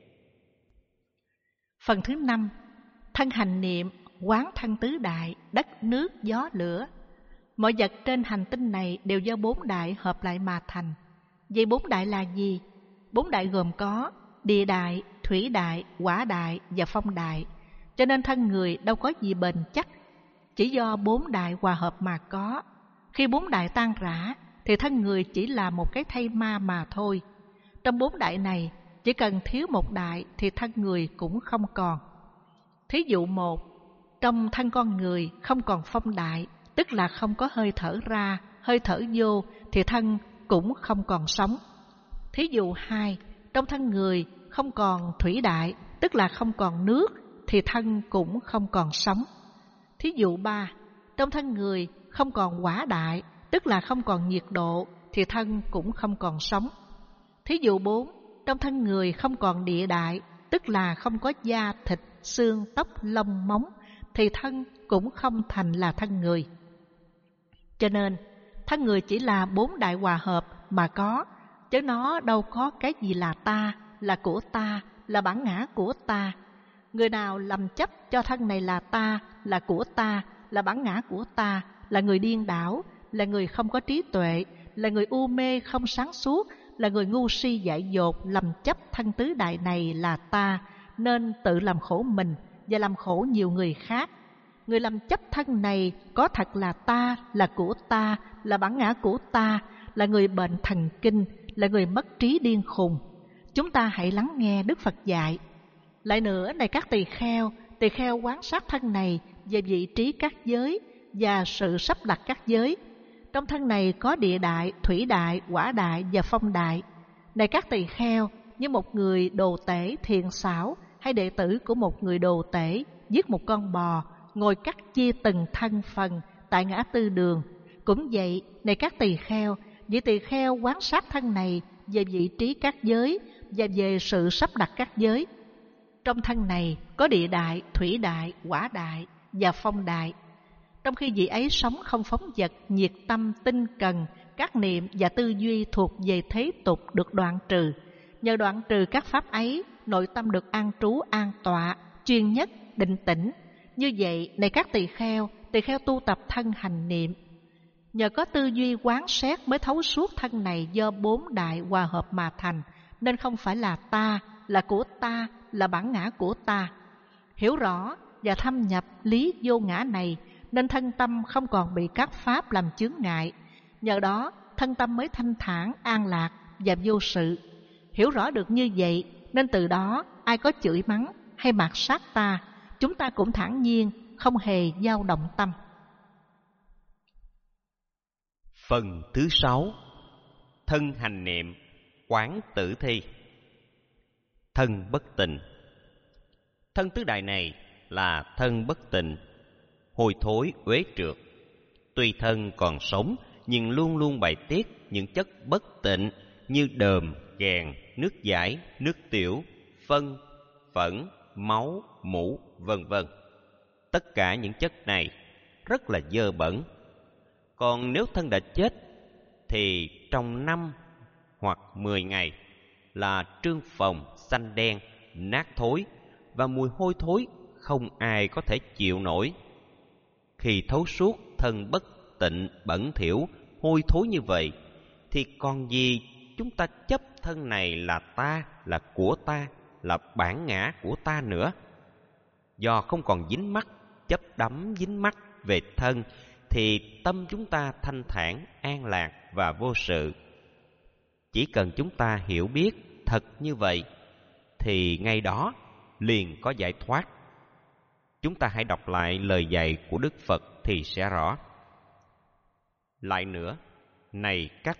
Phần thứ 5, thân hành niệm quán thân tứ đại, đất nước gió lửa. Mọi vật trên hành tinh này đều do bốn đại hợp lại mà thành. Vậy bốn đại là gì? Bốn đại gồm có địa đại, thủy đại, hỏa đại và phong đại. Cho nên thân người đâu có gì bền chắc, chỉ do 4 đại hòa hợp mà có. Khi 4 đại tan rã, thì thân người chỉ là một cái thây ma mà thôi. Trong 4 đại này, chỉ cần thiếu một đại thì thân người cũng không còn. Thí dụ 1, trong thân con người không còn phong đại, tức là không có hơi thở ra, hơi thở vô thì thân cũng không còn sống. Thí dụ 2, trong thân người không còn thủy đại, tức là không còn nước thì thân cũng không còn sống. Thí dụ 3, trong thân người không còn hỏa đại, tức là không còn nhiệt độ thì thân cũng không còn sống. Thí dụ 4, trong thân người không còn địa đại, tức là không có da, thịt, xương, tóc, lông, móng thì thân cũng không thành là thân người. Cho nên, thân người chỉ là 4 đại hòa hợp mà có, chứ nó đâu có cái gì là ta, là của ta, là bản ngã của ta. Người nào lầm chấp cho thân này là ta, là của ta, là bản ngã của ta, là người điên đảo, là người không có trí tuệ, là người u mê không sáng suốt, là người ngu si dại dột, lầm chấp thân tứ đại này là ta, nên tự làm khổ mình và làm khổ nhiều người khác. Người lầm chấp thân này có thật là ta, là của ta, là bản ngã của ta, là người bệnh thần kinh, là người mất trí điên khùng. Chúng ta hãy lắng nghe Đức Phật dạy. Lại nữa, này các tỳ kheo quán sát thân này về vị trí các giới và sự sắp đặt các giới. Trong thân này có địa đại, thủy đại, hỏa đại và phong đại. Này các tỳ kheo, như một người đồ tể thiện xảo hay đệ tử của một người đồ tể giết một con bò, ngồi cắt chia từng thân phần tại ngã tư đường. Cũng vậy, này các tỳ kheo, vị tỳ kheo quán sát thân này về vị trí các giới và về sự sắp đặt các giới. Trong thân này có địa đại, thủy đại, hỏa đại và phong đại. Trong khi vị ấy sống không phóng dật, nhiệt tâm, tinh cần, các niệm và tư duy thuộc về thế tục được đoạn trừ. Nhờ đoạn trừ các pháp ấy, nội tâm được an trú, an tọa, chuyên nhất, định tĩnh. Như vậy, này các tỳ kheo tu tập thân hành niệm. Nhờ có tư duy quán xét mới thấu suốt thân này do 4 đại hòa hợp mà thành, nên không phải là ta, là của ta, là bản ngã của ta. Hiểu rõ và thâm nhập lý vô ngã này, nên thân tâm không còn bị các pháp làm chướng ngại. Nhờ đó, thân tâm mới thanh thản, an lạc và vô sự. Hiểu rõ được như vậy, nên từ đó ai có chửi mắng hay mạt sát ta, chúng ta cũng thản nhiên, không hề dao động tâm. Phần thứ 6. Thân hành niệm, quán tử thi. Thân bất tịnh. Thân tứ đại này là thân bất tịnh, hôi thối uế trượt. Tuy thân còn sống nhưng luôn luôn bài tiết những chất bất tịnh như đờm, ghèn, nước dãi, nước tiểu, phân, phẫn, máu, mủ, vân vân. Tất cả những chất này rất là dơ bẩn. Còn nếu thân đã chết thì trong 5 hoặc 10 ngày là trương phồng, xanh đen, nát thối và mùi hôi thối không ai có thể chịu nổi. Khi thấu suốt thân bất tịnh, bẩn thỉu, hôi thối như vậy thì còn gì chúng ta chấp thân này là ta, là của ta, là bản ngã của ta nữa. Do không còn dính mắc, chấp đắm dính mắc về thân thì tâm chúng ta thanh thản, an lạc và vô sự. Chỉ cần chúng ta hiểu biết thật như vậy thì ngay đó liền có giải thoát. Chúng ta hãy đọc lại lời dạy của Đức Phật thì sẽ rõ. Lại nữa, này các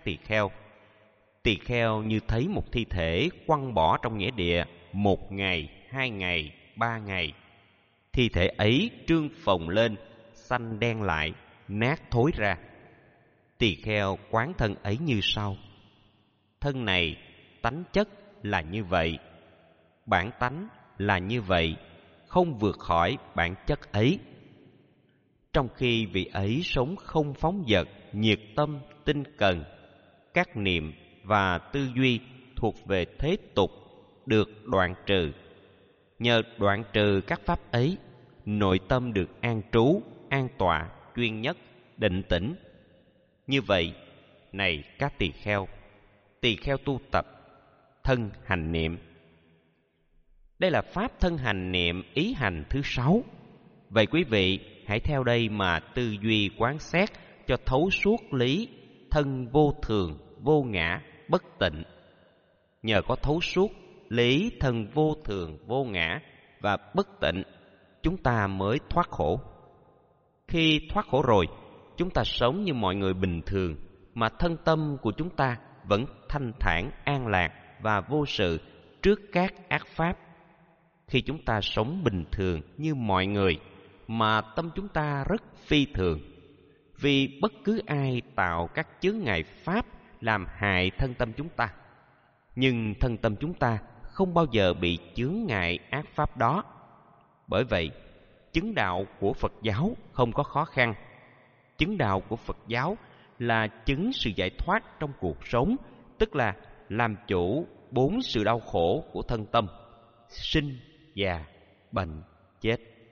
tỳ kheo như thấy một thi thể quăng bỏ trong nghĩa địa 1 ngày, 2 ngày, 3 ngày. Thi thể ấy trương phồng lên, xanh đen lại, nát thối ra. Tỳ kheo quán thân ấy như sau. Thân này tánh chất là như vậy, bản tánh là như vậy, không vượt khỏi bản chất ấy. Trong khi vị ấy sống không phóng dật, nhiệt tâm, tinh cần, các niệm và tư duy thuộc về thế tục được đoạn trừ. Nhờ đoạn trừ các pháp ấy, nội tâm được an trú, an tọa, chuyên nhất, định tĩnh. Như vậy, này các tỳ kheo tu tập thân hành niệm, Đây là pháp thân hành niệm ý hành thứ 6. Vậy quý vị hãy theo đây mà tư duy quán xét cho thấu suốt lý thân vô thường, vô ngã, bất tịnh. Nhờ có thấu suốt lý thân vô thường, vô ngã và bất tịnh, chúng ta mới thoát khổ. Khi thoát khổ rồi, chúng ta sống như mọi người bình thường, mà thân tâm của chúng ta vẫn thanh thản, an lạc và vô sự trước các ác pháp. Khi chúng ta sống bình thường như mọi người, mà tâm chúng ta rất phi thường, vì bất cứ ai tạo các chướng ngại pháp làm hại thân tâm chúng ta. Nhưng thân tâm chúng ta không bao giờ bị chướng ngại ác pháp đó. Bởi vậy, chứng đạo của Phật giáo không có khó khăn. Chứng đạo của Phật giáo là chứng sự giải thoát trong cuộc sống, tức là làm chủ 4 sự đau khổ của thân tâm: sinh, già, bệnh, chết.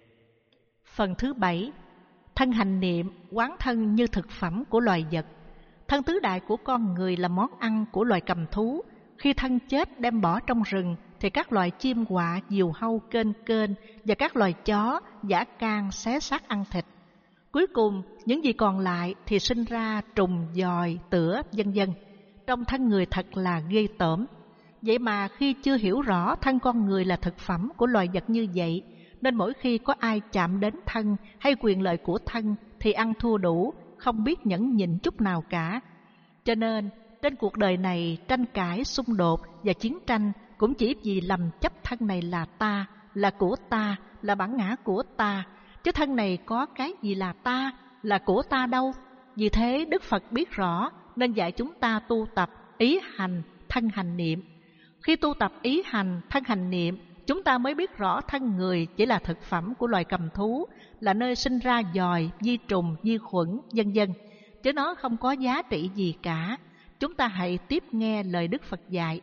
Phần thứ 7. Thân hành niệm quán thân như thực phẩm của loài vật. Thân tứ đại của con người là món ăn của loài cầm thú. Khi thân chết đem bỏ trong rừng thì các loài chim quạ, diều hâu, kên kên và các loài chó dã can xé xác ăn thịt. Cuối cùng, những gì còn lại thì sinh ra trùng, giòi, tửa, vân vân. Trong thân người thật là ghê tởm. Vậy mà khi chưa hiểu rõ thân con người là thực phẩm của loài vật như vậy, nên mỗi khi có ai chạm đến thân hay quyền lợi của thân thì ăn thua đủ, không biết nhẫn nhịn chút nào cả. Cho nên, trên cuộc đời này tranh cãi, xung đột và chiến tranh cũng chỉ vì lầm chấp thân này là ta, là của ta, là bản ngã của ta. Chứ thân này có cái gì là ta, là của ta đâu. Vì thế Đức Phật biết rõ nên dạy chúng ta tu tập ý hành, thân hành niệm. Khi tu tập ý hành, thân hành niệm, chúng ta mới biết rõ thân người chỉ là thực phẩm của loài cầm thú, là nơi sinh ra giòi, vi trùng, vi khuẩn, vân vân, chứ nó không có giá trị gì cả. Chúng ta hãy tiếp nghe lời Đức Phật dạy.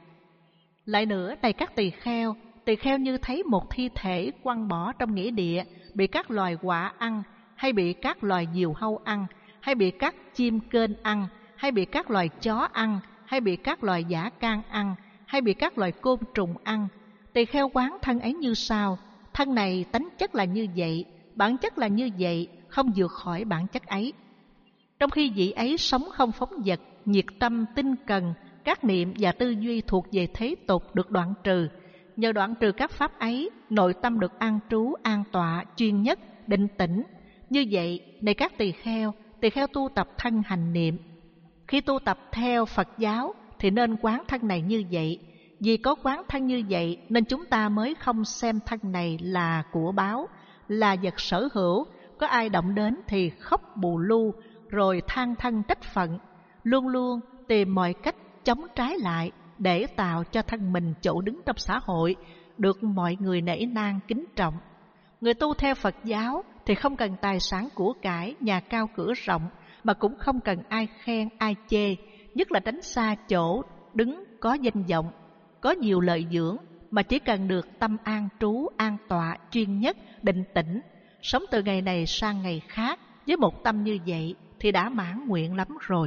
Lại nữa, này các tỳ kheo như thấy một thi thể quăng bỏ trong nghĩa địa, bị các loài quạ ăn, hay bị các loài diều hâu ăn, hay bị các chim kên ăn, hay bị các loài chó ăn, hay bị các loài dã can ăn, hay bị các loài côn trùng ăn. Tỳ kheo quán thân ấy như sau: thân này tánh chất là như vậy, bản chất là như vậy, không vượt khỏi bản chất ấy. Trong khi vị ấy sống không phóng dật, nhiệt tâm, tinh cần, các niệm và tư duy thuộc về thế tục được đoạn trừ. Nhờ đoạn trừ các pháp ấy, nội tâm được an trú, an tọa, chuyên nhất, định tĩnh. Như vậy, này các tỳ kheo tu tập thân hành niệm. Khi tu tập theo Phật giáo thì nên quán thân này như vậy. Vì có quán thân như vậy nên chúng ta mới không xem thân này là của báu, là vật sở hữu. Có ai động đến thì khóc bù lu, rồi than thân trách phận, luôn luôn tìm mọi cách chống trái lại để tạo cho thân mình chỗ đứng trong xã hội, được mọi người nể nang kính trọng. Người tu theo Phật giáo thì không cần tài sản của cải, nhà cao cửa rộng, mà cũng không cần ai khen ai chê, nhất là tránh xa chỗ đứng có danh vọng, có nhiều lợi dưỡng, mà chỉ cần được tâm an trú, an tọa, chuyên nhất, định tĩnh, sống từ ngày này sang ngày khác với một tâm như vậy thì đã mãn nguyện lắm rồi.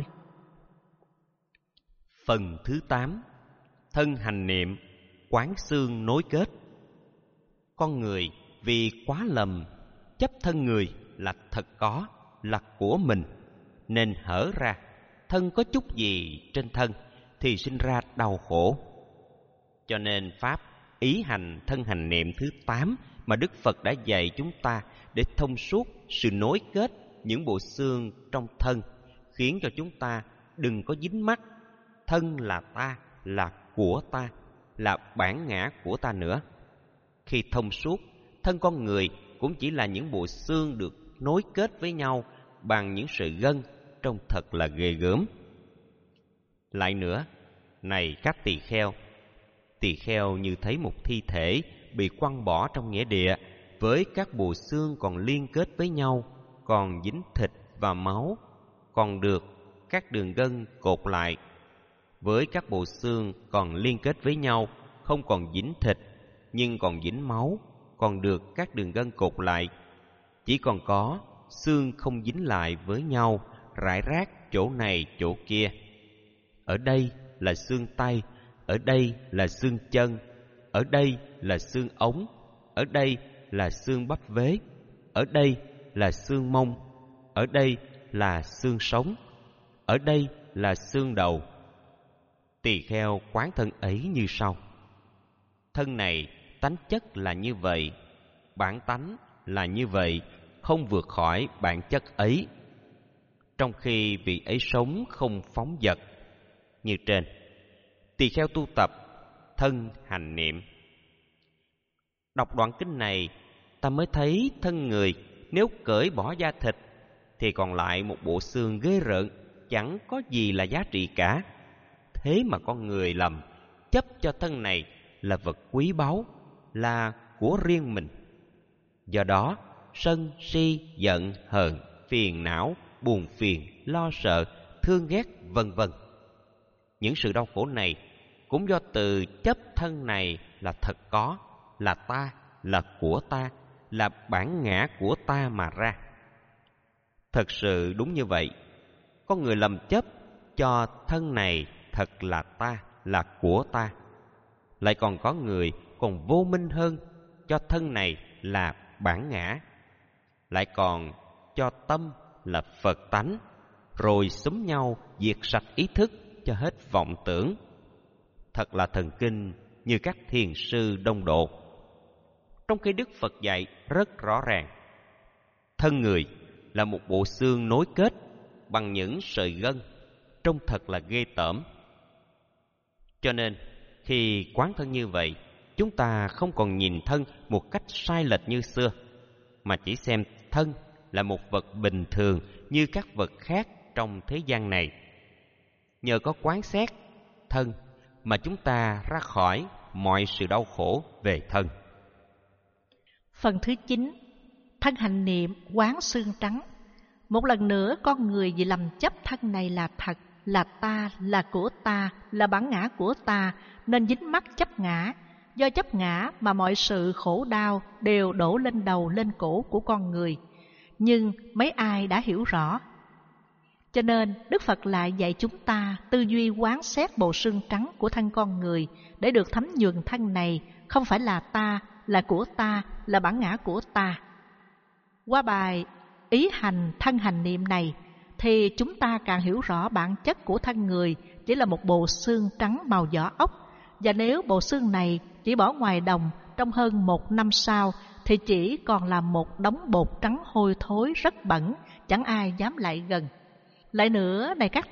Phần thứ 8. Thân hành niệm quán xương nối kết. Con người vì quá lầm chấp thân người là thật có, là của mình, nên hở ra thân có chút gì trên thân thì sinh ra đau khổ. Cho nên pháp ý hành thân hành niệm thứ 8 mà Đức Phật đã dạy chúng ta để thông suốt sự nối kết những bộ xương trong thân, khiến cho chúng ta đừng có dính mắc thân là ta, là của ta, là bản ngã của ta nữa. Khi thông suốt, thân con người cũng chỉ là những bộ xương được nối kết với nhau bằng những sợi gân, trông thật là ghê gớm. Lại nữa, này các tỳ kheo như thấy một thi thể bị quăng bỏ trong nghĩa địa, với các bộ xương còn liên kết với nhau, còn dính thịt và máu, còn được các đường gân cột lại. Với các bộ xương còn liên kết với nhau, không còn dính thịt, nhưng còn dính máu, còn được các đường gân cột lại. Chỉ còn có xương không dính lại với nhau, rải rác chỗ này chỗ kia. Ở đây là xương tay, ở đây là xương chân, ở đây là xương ống, ở đây là xương bắp vế, ở đây là xương mông, ở đây là xương sống, ở đây là xương đầu. Tỳ kheo quán thân ấy như sau: thân này tánh chất là như vậy, bản tánh là như vậy, không vượt khỏi bản chất ấy. Trong khi vị ấy sống không phóng dật. Như trên, tỳ kheo tu tập thân hành niệm. Đọc đoạn kinh này, ta mới thấy thân người nếu cởi bỏ da thịt thì còn lại một bộ xương ghê rợn, chẳng có gì là giá trị cả. Thế mà con người lầm chấp cho thân này là vật quý báu, là của riêng mình. Do đó, sân, si, giận, hờn, phiền não, buồn phiền, lo sợ, thương ghét, vân vân. Những sự đau khổ này cũng do từ chấp thân này là thật có, là ta, là của ta, là bản ngã của ta mà ra. Thật sự đúng như vậy. Có người lầm chấp cho thân này thật là ta, là của ta. Lại còn có người còn vô minh hơn, cho thân này là bản ngã. Lại còn cho tâm là Phật tánh, rồi xúm nhau diệt sạch ý thức cho hết vọng tưởng. Thật là thần kinh như các thiền sư đông độ. Trong khi Đức Phật dạy rất rõ ràng, thân người là một bộ xương nối kết bằng những sợi gân, trông thật là ghê tởm. Cho nên, khi quán thân như vậy, chúng ta không còn nhìn thân một cách sai lệch như xưa, mà chỉ xem thân là một vật bình thường như các vật khác trong thế gian này. Nhờ có quán xét thân mà chúng ta ra khỏi mọi sự đau khổ về thân. Phần thứ 9. Thân hành niệm quán xương trắng. Một lần nữa, con người vì lầm chấp thân này là thật, là ta, là của ta, là bản ngã của ta, nên dính mắc chấp ngã. Do chấp ngã mà mọi sự khổ đau đều đổ lên đầu lên cổ của con người. Nhưng mấy ai đã hiểu rõ. Cho nên Đức Phật lại dạy chúng ta tư duy quán xét bộ xương trắng của thân con người để được thấm nhuần thân này không phải là ta, là của ta, là bản ngã của ta. Qua bài ý hành thân hành niệm này thì chúng ta càng hiểu rõ bản chất của thân người chỉ là một bộ xương trắng màu vỏ ốc, và nếu bộ xương này chỉ bỏ ngoài đồng trong hơn 1 năm sau thì chỉ còn là một đống bột trắng hôi thối rất bẩn, chẳng ai dám lại gần. Lại nữa này các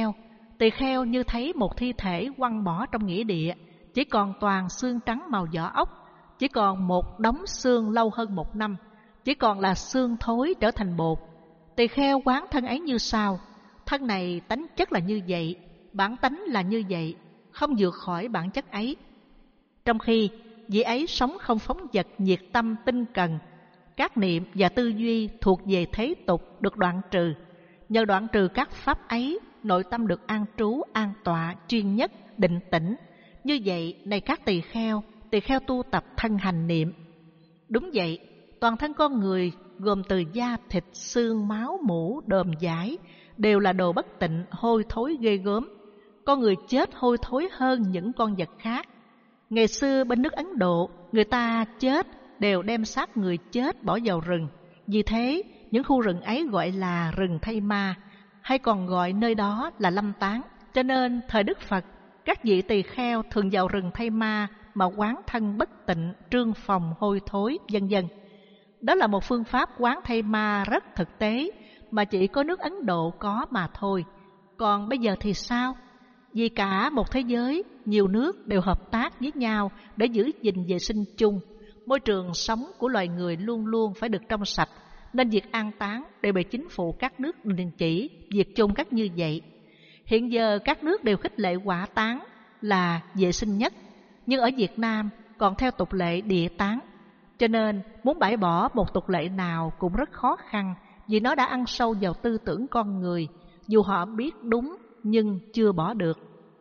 tỳ kheo như thấy một thi thể quăng bỏ trong nghĩa địa, chỉ còn toàn xương trắng màu vỏ ốc, chỉ còn một đống xương lâu hơn 1 năm, chỉ còn là xương thối trở thành bột. Tỳ kheo quán thân ấy như sau: thân này tánh chất là như vậy, bản tánh là như vậy, không vượt khỏi bản chất ấy. Trong khi vị ấy sống không phóng dật, nhiệt tâm, tinh cần, các niệm và tư duy thuộc về thế tục được đoạn trừ. Nhờ đoạn trừ các pháp ấy, nội tâm được an trú, an tọa, chuyên nhất, định tĩnh. Như vậy, này các tỳ kheo tu tập thân hành niệm. Đúng vậy, toàn thân con người gồm từ da, thịt, xương, máu, mủ, đờm, vải đều là đồ bất tịnh, hôi thối ghê gớm. Con người chết hôi thối hơn những con vật khác. Ngày xưa bên nước Ấn Độ, người ta chết đều đem xác người chết bỏ vào rừng. Vì thế, những khu rừng ấy gọi là rừng Thay Ma, hay còn gọi nơi đó là Lâm Tán. Cho nên, thời Đức Phật, các vị tỳ kheo thường vào rừng Thay Ma mà quán thân bất tịnh, trương phòng, hôi thối, vân vân. Đó là một phương pháp quán Thay Ma rất thực tế, mà chỉ có nước Ấn Độ có mà thôi. Còn bây giờ thì sao? Vì cả một thế giới, nhiều nước đều hợp tác với nhau để giữ gìn vệ sinh chung. Môi trường sống của loài người luôn luôn phải được trong sạch, nên việc an táng đều bị chính phủ các nước đình chỉ, việc chôn cất như vậy. Hiện giờ các nước đều khích lệ hỏa táng là vệ sinh nhất, nhưng ở Việt Nam còn theo tục lệ địa táng. Cho nên muốn bãi bỏ một tục lệ nào cũng rất khó khăn, vì nó đã ăn sâu vào tư tưởng con người, dù họ biết đúng nhưng chưa bỏ được.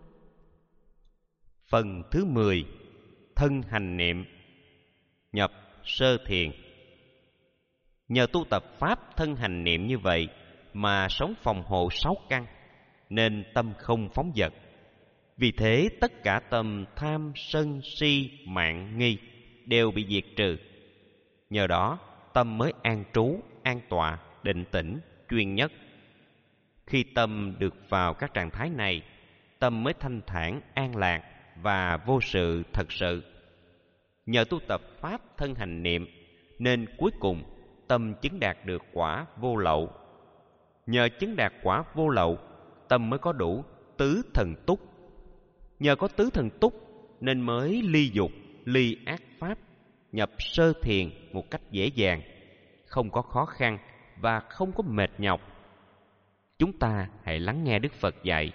Phần thứ 10. Thân hành niệm. Nhập sơ thiền. Nhờ tu tập pháp thân hành niệm như vậy mà sống phòng hộ 6 căn, nên tâm không phóng dật. Vì thế tất cả tâm tham sân si mạn nghi đều bị diệt trừ. Nhờ đó tâm mới an trú, an tọa, định tĩnh, chuyên nhất. Khi tâm được vào các trạng thái này, tâm mới thanh thản, an lạc và vô sự thật sự. Nhờ tu tập pháp thân hành niệm nên cuối cùng tâm chứng đạt được quả vô lậu. Nhờ chứng đạt quả vô lậu, tâm mới có đủ tứ thần túc. Nhờ có tứ thần túc nên mới ly dục, ly ác pháp, nhập sơ thiền một cách dễ dàng, không có khó khăn và không có mệt nhọc. Chúng ta hãy lắng nghe Đức Phật dạy.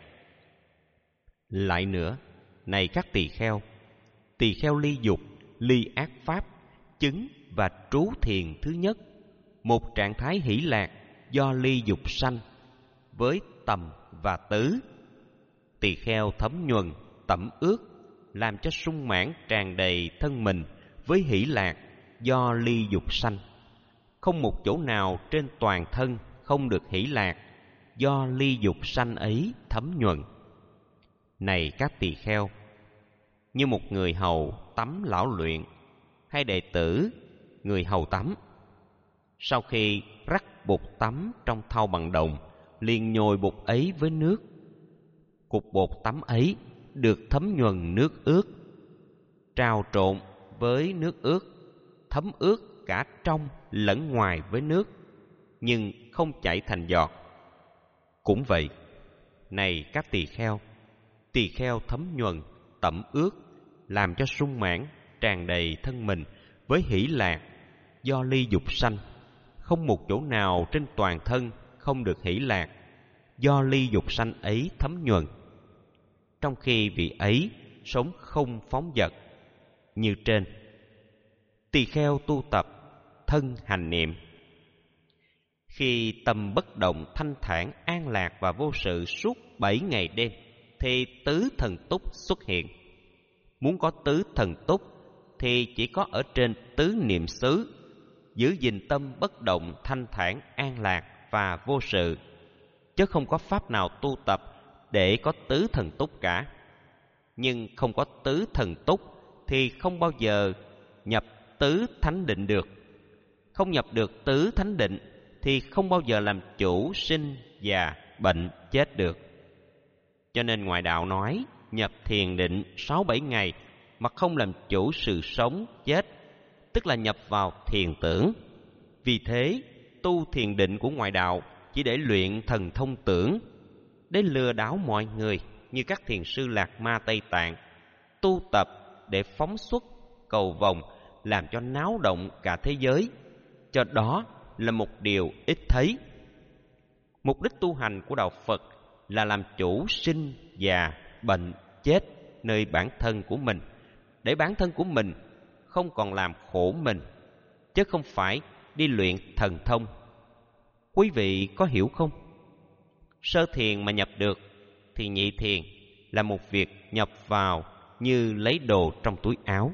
Lại nữa, này các tỳ kheo ly dục, ly ác pháp, chứng và trú thiền thứ nhất, một trạng thái hỷ lạc do ly dục sanh, với tầm và tứ. Tỳ kheo thấm nhuần, tẩm ướt, làm cho sung mãn tràn đầy thân mình với hỷ lạc do ly dục sanh. Không một chỗ nào trên toàn thân không được hỷ lạc do ly dục sanh ấy thấm nhuần. Này các tỳ kheo, như một người hầu tắm lão luyện, hay đệ tử người hầu tắm, sau khi rắc bột tắm trong thau bằng đồng, liền nhồi bột ấy với nước. Cục bột tắm ấy được thấm nhuần nước ướt, trào trộn với nước ướt, thấm ướt cả trong lẫn ngoài với nước, nhưng không chảy thành giọt. Cũng vậy, này các tỳ kheo thấm nhuần, tẩm ướt, làm cho sung mãn tràn đầy thân mình với hỷ lạc do ly dục sanh. Không một chỗ nào trên toàn thân không được hỷ lạc do ly dục sanh ấy thấm nhuần. Trong khi vị ấy sống không phóng dật. Như trên, tỳ kheo tu tập thân hành niệm. Khi tâm bất động, thanh thản, an lạc và vô sự suốt 7 ngày đêm, thì tứ thần túc xuất hiện. Muốn có tứ thần túc thì chỉ có ở trên tứ niệm xứ, giữ gìn tâm bất động, thanh thản, an lạc và vô sự, chứ không có pháp nào tu tập để có tứ thần túc cả. Nhưng không có tứ thần túc thì không bao giờ nhập tứ thánh định được. Không nhập được tứ thánh định thì không bao giờ làm chủ sinh, già, bệnh, chết được. Cho nên ngoại đạo nói nhập thiền định 6-7 ngày mà không làm chủ sự sống, chết, tức là nhập vào thiền tưởng. Vì thế, tu thiền định của ngoại đạo chỉ để luyện thần thông tưởng, để lừa đảo mọi người như các thiền sư Lạc Ma Tây Tạng, tu tập để phóng xuất, cầu vồng, làm cho náo động cả thế giới. Cho đó là một điều ít thấy. Mục đích tu hành của đạo Phật là làm chủ sinh, già, bệnh, chết nơi bản thân của mình, để bản thân của mình không còn làm khổ mình, chứ không phải đi luyện thần thông. Quý vị có hiểu không? Sơ thiền mà nhập được thì nhị thiền là một việc nhập vào như lấy đồ trong túi áo.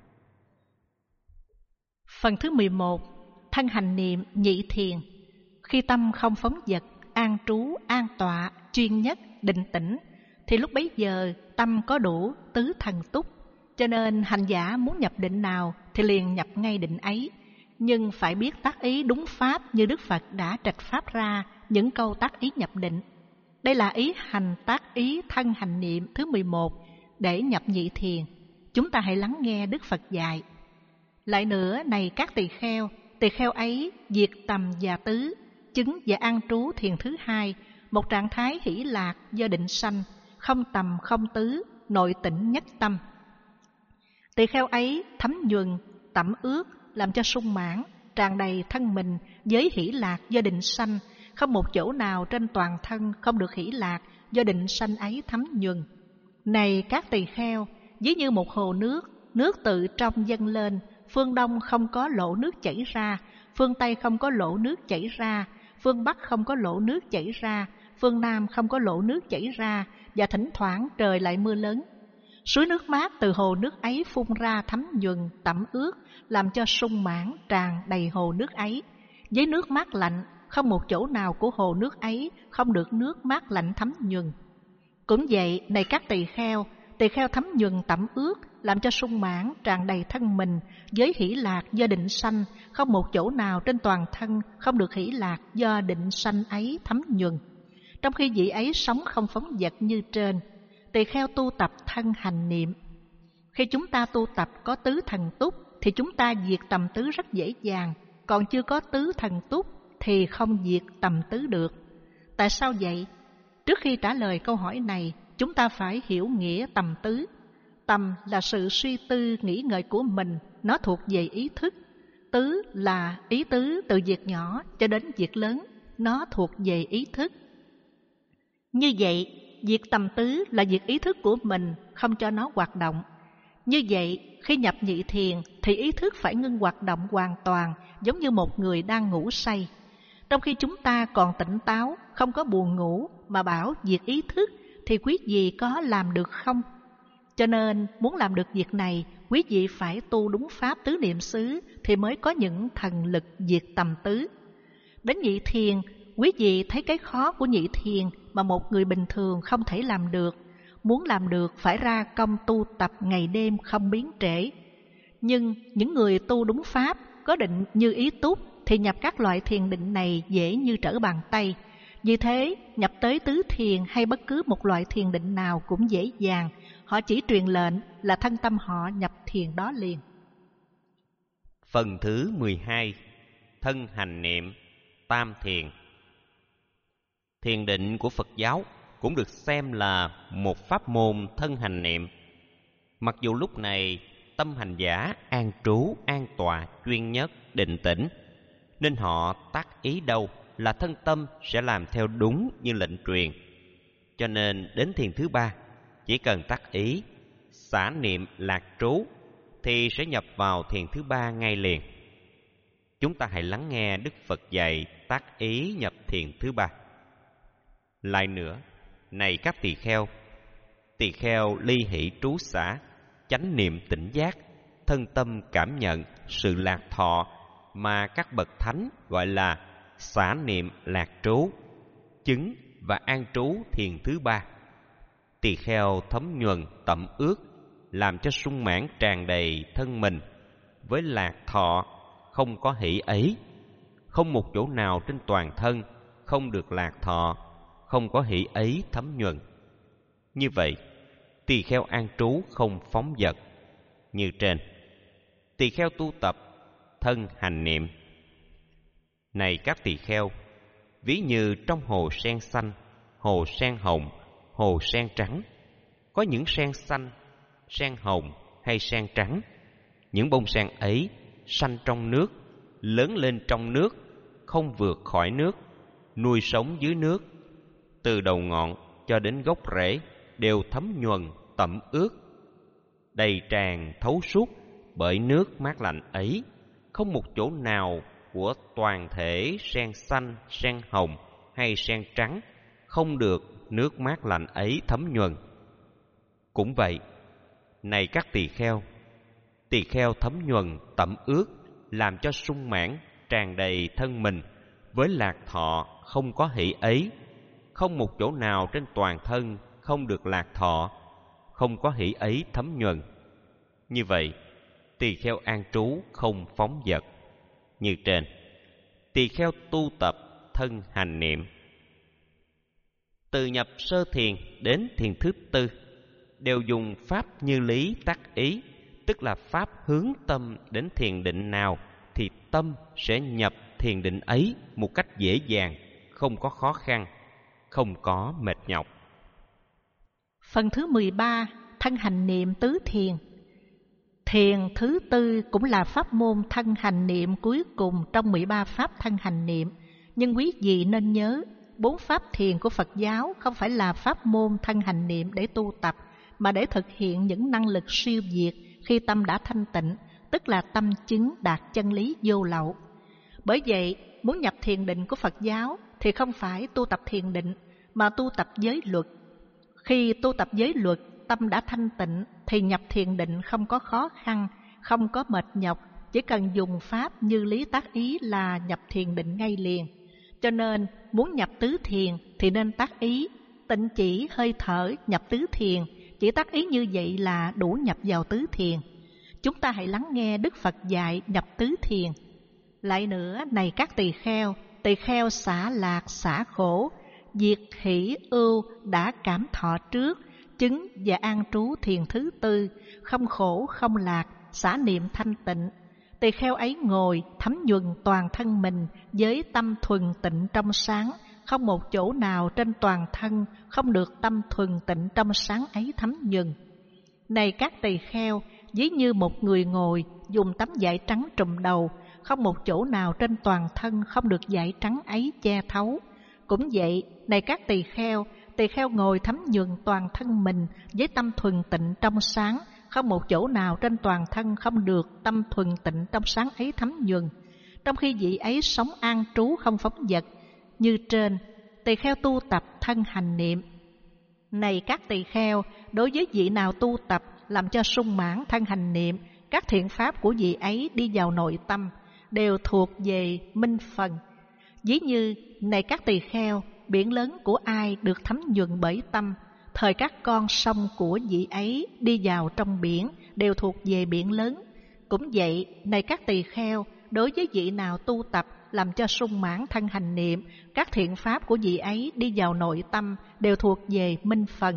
Phần thứ 11. Thân hành niệm nhị thiền. Khi tâm không phóng dật, an trú, an tọa, chuyên nhất, định tĩnh, thì lúc bấy giờ tâm có đủ tứ thần túc. Cho nên hành giả muốn nhập định nào thì liền nhập ngay định ấy, nhưng phải biết tác ý đúng pháp như Đức Phật đã trạch pháp ra những câu tác ý nhập định. Đây là ý hành tác ý thân hành niệm thứ 11 để nhập nhị thiền. Chúng ta hãy lắng nghe Đức Phật dạy. Lại nữa, này các tỳ kheo ấy diệt tầm và tứ, chứng và an trú thiền thứ 2, một trạng thái hỷ lạc do định sanh, không tầm không tứ, nội tĩnh nhất tâm. Tỳ kheo ấy thấm nhuần, tẩm ướt, làm cho sung mãn, tràn đầy thân mình với hỷ lạc do định sanh, không một chỗ nào trên toàn thân không được hỷ lạc do định sanh ấy thấm nhuần. Này các tỳ kheo, ví như một hồ nước, nước tự trong dâng lên, phương Đông không có lỗ nước chảy ra, phương Tây không có lỗ nước chảy ra, phương Bắc không có lỗ nước chảy ra, phương Nam không có lỗ nước chảy ra, và thỉnh thoảng trời lại mưa lớn. Suối nước mát từ hồ nước ấy phun ra thấm nhuần, tẩm ướt, làm cho sung mãn tràn đầy hồ nước ấy. Với nước mát lạnh, không một chỗ nào của hồ nước ấy không được nước mát lạnh thấm nhuần. Cũng vậy, này các tỳ kheo thấm nhuần tẩm ướt, làm cho sung mãn tràn đầy thân mình với hỷ lạc do định sanh, không một chỗ nào trên toàn thân không được hỷ lạc do định sanh ấy thấm nhuần. Trong khi vị ấy sống không phóng dật như trên. Tỳ kheo tu tập thân hành niệm. Khi chúng ta tu tập có tứ thần túc thì chúng ta diệt tầm tứ rất dễ dàng, còn chưa có tứ thần túc thì không diệt tầm tứ được. Tại sao vậy? Trước khi trả lời câu hỏi này, chúng ta phải hiểu nghĩa tầm tứ. Tầm là sự suy tư nghĩ ngợi của mình, nó thuộc về ý thức. Tứ là ý tứ từ việc nhỏ cho đến việc lớn, nó thuộc về ý thức. Như vậy, việc tầm tứ là việc ý thức của mình, không cho nó hoạt động. Như vậy, khi nhập nhị thiền thì ý thức phải ngưng hoạt động hoàn toàn, giống như một người đang ngủ say. Trong khi chúng ta còn tỉnh táo, không có buồn ngủ mà bảo việc ý thức thì quý vị có làm được không? Cho nên, muốn làm được việc này, quý vị phải tu đúng pháp tứ niệm xứ thì mới có những thần lực diệt tầm tứ. Đến nhị thiền, quý vị thấy cái khó của nhị thiền mà một người bình thường không thể làm được. Muốn làm được phải ra công tu tập ngày đêm không biến trễ. Nhưng những người tu đúng pháp, có định như ý túc thì nhập các loại thiền định này dễ như trở bàn tay. Vì thế, nhập tới tứ thiền hay bất cứ một loại thiền định nào cũng dễ dàng. Họ chỉ truyền lệnh là thân tâm họ nhập thiền đó liền. Phần thứ 12. Thân hành niệm, tam thiền. Thiền định của Phật giáo cũng được xem là một pháp môn thân hành niệm. Mặc dù lúc này tâm hành giả an trú, an tọa, chuyên nhất, định tĩnh, nên họ tác ý đâu là thân tâm sẽ làm theo đúng như lệnh truyền. Cho nên đến thiền thứ 3, chỉ cần tác ý, xả niệm lạc trú thì sẽ nhập vào thiền thứ 3 ngay liền. Chúng ta hãy lắng nghe Đức Phật dạy tác ý nhập thiền thứ 3. Lại nữa, này các tỳ kheo ly hỷ trú xả, chánh niệm tỉnh giác, thân tâm cảm nhận sự lạc thọ mà các bậc thánh gọi là xả niệm lạc trú, chứng và an trú thiền thứ 3. Tỳ kheo thấm nhuần tẩm ướt, làm cho sung mãn tràn đầy thân mình với lạc thọ, không có hỷ ấy, không một chỗ nào trên toàn thân không được lạc thọ, không có hỷ ấy thấm nhuần. Như vậy, tỳ kheo an trú không phóng dật. Như trên, tỳ kheo tu tập thân hành niệm. Này các tỳ kheo, ví như trong hồ sen xanh, hồ sen hồng, hồ sen trắng, có những sen xanh, sen hồng hay sen trắng. Những bông sen ấy sanh trong nước, lớn lên trong nước, không vượt khỏi nước, nuôi sống dưới nước. Từ đầu ngọn cho đến gốc rễ đều thấm nhuần tẩm ướt, đầy tràn thấu suốt bởi nước mát lạnh ấy. Không một chỗ nào của toàn thể sen xanh, sen hồng hay sen trắng không được nước mát lạnh ấy thấm nhuần. Cũng vậy, này các tỳ kheo thấm nhuần tẩm ướt, làm cho sung mãn tràn đầy thân mình với lạc thọ, không có hỷ ấy. Không một chỗ nào trên toàn thân không được lạc thọ, không có hỷ ấy thấm nhuần. Như vậy, tỳ kheo an trú không phóng dật. Như trên, tỳ kheo tu tập thân hành niệm. Từ nhập sơ thiền đến thiền thứ 4 đều dùng pháp như lý tác ý, tức là pháp hướng tâm đến thiền định nào thì tâm sẽ nhập thiền định ấy một cách dễ dàng, không có khó khăn, không có mệt nhọc. Phần thứ 13. Thân hành niệm tứ thiền. Thiền thứ 4 cũng là pháp môn thân hành niệm cuối cùng trong 13 pháp thân hành niệm. Nhưng quý vị nên nhớ, 4 pháp thiền của Phật giáo không phải là pháp môn thân hành niệm để tu tập, mà để thực hiện những năng lực siêu việt khi tâm đã thanh tịnh, tức là tâm chứng đạt chân lý vô lậu. Bởi vậy, muốn nhập thiền định của Phật giáo thì không phải tu tập thiền định, mà tu tập giới luật. Khi tu tập giới luật, tâm đã thanh tịnh thì nhập thiền định không có khó khăn, không có mệt nhọc, chỉ cần dùng pháp như lý tác ý là nhập thiền định ngay liền. Cho nên, muốn nhập tứ thiền thì nên tác ý, Tịnh chỉ hơi thở nhập tứ thiền, chỉ tác ý như vậy là đủ nhập vào tứ thiền. Chúng ta hãy lắng nghe Đức Phật dạy nhập tứ thiền. Lại nữa, này các tỳ kheo xả lạc xả khổ, diệt hỷ ưu đã cảm thọ trước, chứng và an trú thiền thứ tư, không khổ không lạc, xả niệm thanh tịnh. Tỳ kheo ấy ngồi thấm nhuần toàn thân mình với tâm thuần tịnh trong sáng, không một chỗ nào trên toàn thân không được tâm thuần tịnh trong sáng ấy thấm nhuần. Này các tỳ kheo, ví như một người ngồi dùng tấm vải trắng trùm đầu, không một chỗ nào trên toàn thân không được vải trắng ấy che thấu. Cũng vậy, này các tỳ kheo ngồi thấm nhuần toàn thân mình với tâm thuần tịnh trong sáng, không một chỗ nào trên toàn thân không được tâm thuần tịnh trong sáng ấy thấm nhuần. Trong khi vị ấy sống an trú không phóng dật. Như trên, tỳ kheo tu tập thân hành niệm. Này các tỳ kheo, đối với vị nào tu tập làm cho sung mãn thân hành niệm, các thiện pháp của vị ấy đi vào nội tâm, đều thuộc về minh phần. Ví như, này các tỳ kheo, biển lớn của ai được thấm nhuần bởi tâm, thời các con sông của vị ấy đi vào trong biển, đều thuộc về biển lớn. Cũng vậy, này các tỳ kheo, đối với vị nào tu tập làm cho sung mãn thân hành niệm, các thiện pháp của vị ấy đi vào nội tâm, đều thuộc về minh phần.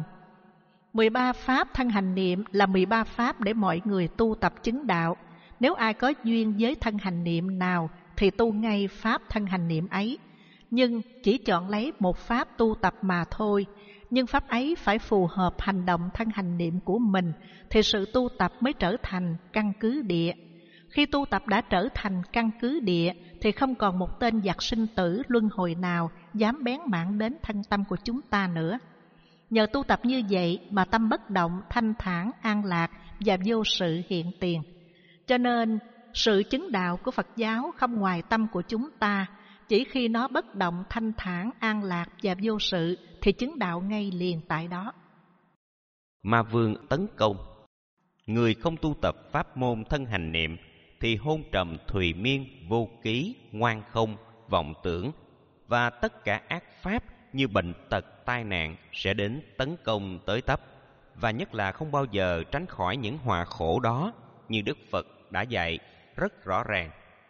13 pháp thân hành niệm là 13 pháp để mọi người tu tập chứng đạo. Nếu ai có duyên với thân hành niệm nào thì tu ngay pháp thân hành niệm ấy, nhưng chỉ chọn lấy một pháp tu tập mà thôi. Nhưng pháp ấy phải phù hợp hành động thân hành niệm của mình thì sự tu tập mới trở thành căn cứ địa. Khi tu tập đã trở thành căn cứ địa thì không còn một tên giặc sinh tử luân hồi nào dám bén mảng đến thân tâm của chúng ta nữa. Nhờ tu tập như vậy mà tâm bất động, thanh thản, an lạc và vô sự hiện tiền. Cho nên sự chứng đạo của Phật giáo không ngoài tâm của chúng ta. Chỉ khi nó bất động, thanh thản, an lạc và vô sự thì chứng đạo ngay liền tại đó. Ma vương tấn công. Người không tu tập pháp môn thân hành niệm thì hôn trầm, thùy miên, vô ký, ngoan không, vọng tưởng và tất cả ác pháp như bệnh tật, tai nạn sẽ đến tấn công tới tấp, và nhất là không bao giờ tránh khỏi những họa khổ đó, như Đức Phật đã dạy rất rõ ràng.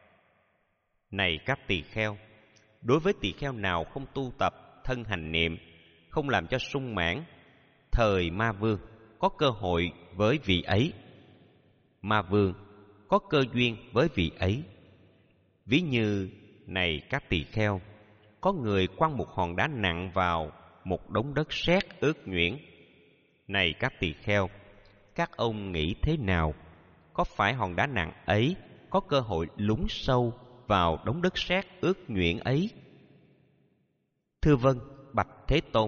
Này các tỳ kheo, đối với tỳ kheo nào không tu tập thân hành niệm, không làm cho sung mãn, thời ma vương có cơ hội với vị ấy. Ma vương có cơ duyên với vị ấy. Ví như, này các tỳ kheo, có người quăng một hòn đá nặng vào một đống đất sét ướt nhuyễn. Này các tỳ kheo, các ông nghĩ thế nào? Có phải hòn đá nặng ấy có cơ hội lún sâu vào đống đất sét ướt nhuyễn ấy? Thưa vâng, bạch Thế Tôn.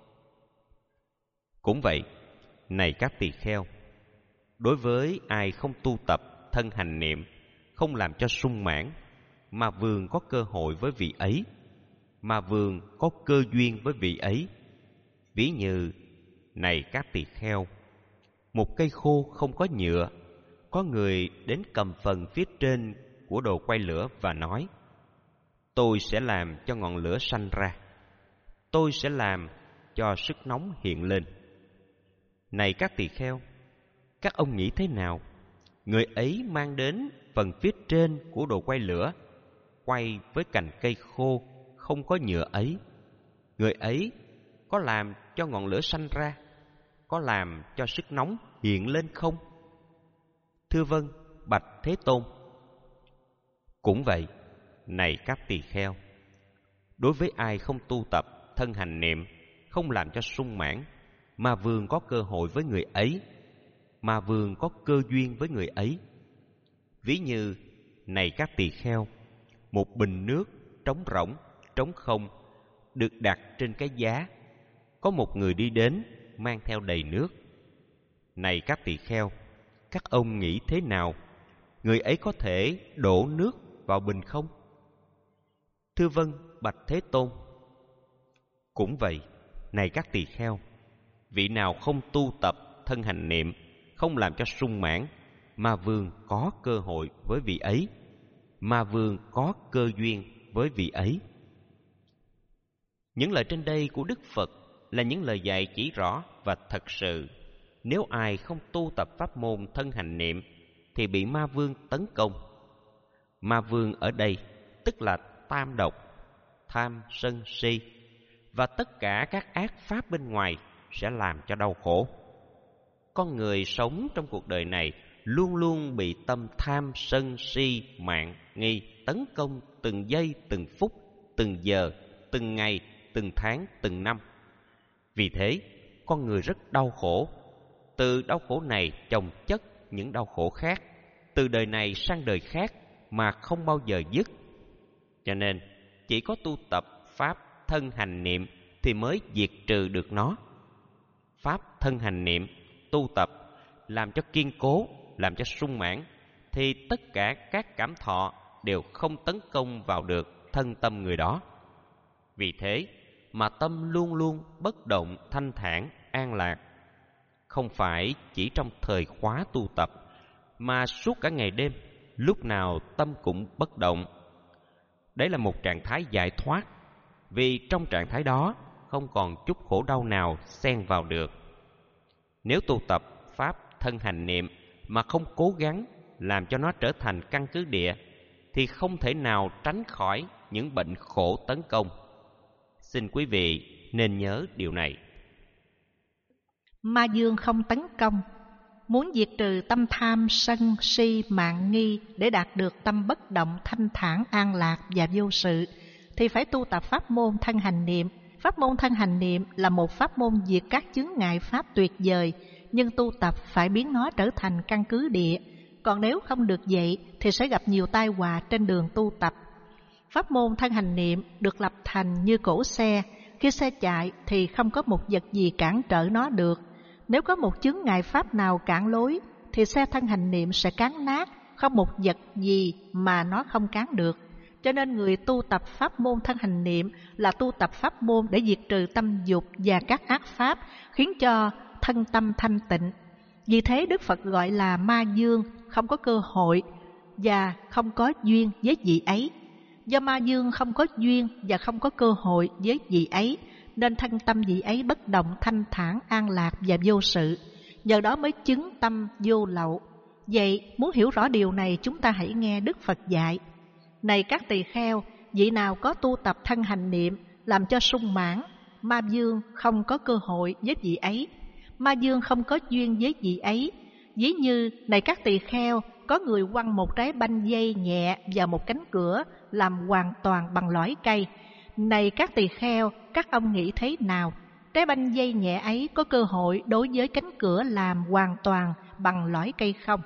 Cũng vậy, này các tỳ kheo, đối với ai không tu tập thân hành niệm, không làm cho sung mãn, mà vương có cơ hội với vị ấy, mà vương có cơ duyên với vị ấy. Ví như, này các tỳ kheo, một cây khô không có nhựa, có người đến cầm phần phía trên của đồ quay lửa và nói: tôi sẽ làm cho ngọn lửa sanh ra, tôi sẽ làm cho sức nóng hiện lên. Này các tỳ kheo, các ông nghĩ thế nào? Người ấy mang đến phần phía trên của đồ quay lửa, quay với cành cây khô không có nhựa ấy. Người ấy có làm cho ngọn lửa sanh ra, có làm cho sức nóng hiện lên không? Thưa vâng, bạch Thế Tôn. Cũng vậy, này các tỳ kheo, đối với ai không tu tập thân hành niệm, không làm cho sung mãn, ma vương có cơ hội với người ấy, ma vương có cơ duyên với người ấy. Ví như, này các tỳ kheo, một bình nước trống rỗng, trống không được đặt trên cái giá. Có một người đi đến mang theo đầy nước. Này các tỳ kheo, các ông nghĩ thế nào? Người ấy có thể đổ nước vào bình không? Thưa vâng, bạch Thế Tôn. Cũng vậy, này các tỳ kheo, vị nào không tu tập thân hành niệm, không làm cho sung mãn, ma vương có cơ hội với vị ấy, ma vương có cơ duyên với vị ấy. Những lời trên đây của Đức Phật là những lời dạy chỉ rõ và thật sự. Nếu ai không tu tập pháp môn thân hành niệm thì bị ma vương tấn công. Ma vương ở đây tức là tam độc, tham, sân, si và tất cả các ác pháp bên ngoài sẽ làm cho đau khổ. Con người sống trong cuộc đời này luôn luôn bị tâm tham, sân, si, mạn, nghi tấn công từng giây, từng phút, từng giờ, từng ngày, từng tháng, từng năm. Vì thế, con người rất đau khổ. Từ đau khổ này chồng chất những đau khổ khác, từ đời này sang đời khác mà không bao giờ dứt. Cho nên, chỉ có tu tập pháp thân hành niệm thì mới diệt trừ được nó. Pháp thân hành niệm tu tập làm cho kiên cố, làm cho sung mãn, thì tất cả các cảm thọ đều không tấn công vào được thân tâm người đó. Vì thế mà tâm luôn luôn bất động, thanh thản, an lạc. Không phải chỉ trong thời khóa tu tập, mà suốt cả ngày đêm, lúc nào tâm cũng bất động. Đấy là một trạng thái giải thoát, vì trong trạng thái đó không còn chút khổ đau nào xen vào được. Nếu tu tập pháp thân hành niệm mà không cố gắng làm cho nó trở thành căn cứ địa, thì không thể nào tránh khỏi những bệnh khổ tấn công. Xin quý vị nên nhớ điều này. Ma dương không tấn công. Muốn diệt trừ tâm tham, sân, si, mạn, nghi để đạt được tâm bất động, thanh thản, an lạc và vô sự, thì phải tu tập pháp môn thân hành niệm. Pháp môn thân hành niệm là một pháp môn diệt các chướng ngại pháp tuyệt vời, nhưng tu tập phải biến nó trở thành căn cứ địa. Còn nếu không được vậy thì sẽ gặp nhiều tai họa trên đường tu tập. Pháp môn thân hành niệm được lập thành như cỗ xe. Khi xe chạy thì không có một vật gì cản trở nó được. Nếu có một chướng ngại pháp nào cản lối thì xe thân hành niệm sẽ cán nát, không một vật gì mà nó không cán được. Cho nên người tu tập pháp môn thân hành niệm là tu tập pháp môn để diệt trừ tâm dục và các ác pháp, khiến cho thân tâm thanh tịnh. Vì thế Đức Phật gọi là ma dương, không có cơ hội và không có duyên với vị ấy. Do ma dương không có duyên và không có cơ hội với vị ấy, nên thân tâm vị ấy bất động, thanh thản, an lạc và vô sự. Nhờ đó mới chứng tâm vô lậu. Vậy muốn hiểu rõ điều này, chúng ta hãy nghe Đức Phật dạy. Này các tỳ kheo, vị nào có tu tập thân hành niệm làm cho sung mãn, ma dương không có cơ hội với vị ấy. Ma dương không có duyên với vị ấy. Ví như, này các tỳ kheo, có người quăng một trái banh dây nhẹ vào một cánh cửa làm hoàn toàn bằng lõi cây. Này các tỳ kheo, các ông nghĩ thế nào? Trái banh dây nhẹ ấy có cơ hội đối với cánh cửa làm hoàn toàn bằng lõi cây không?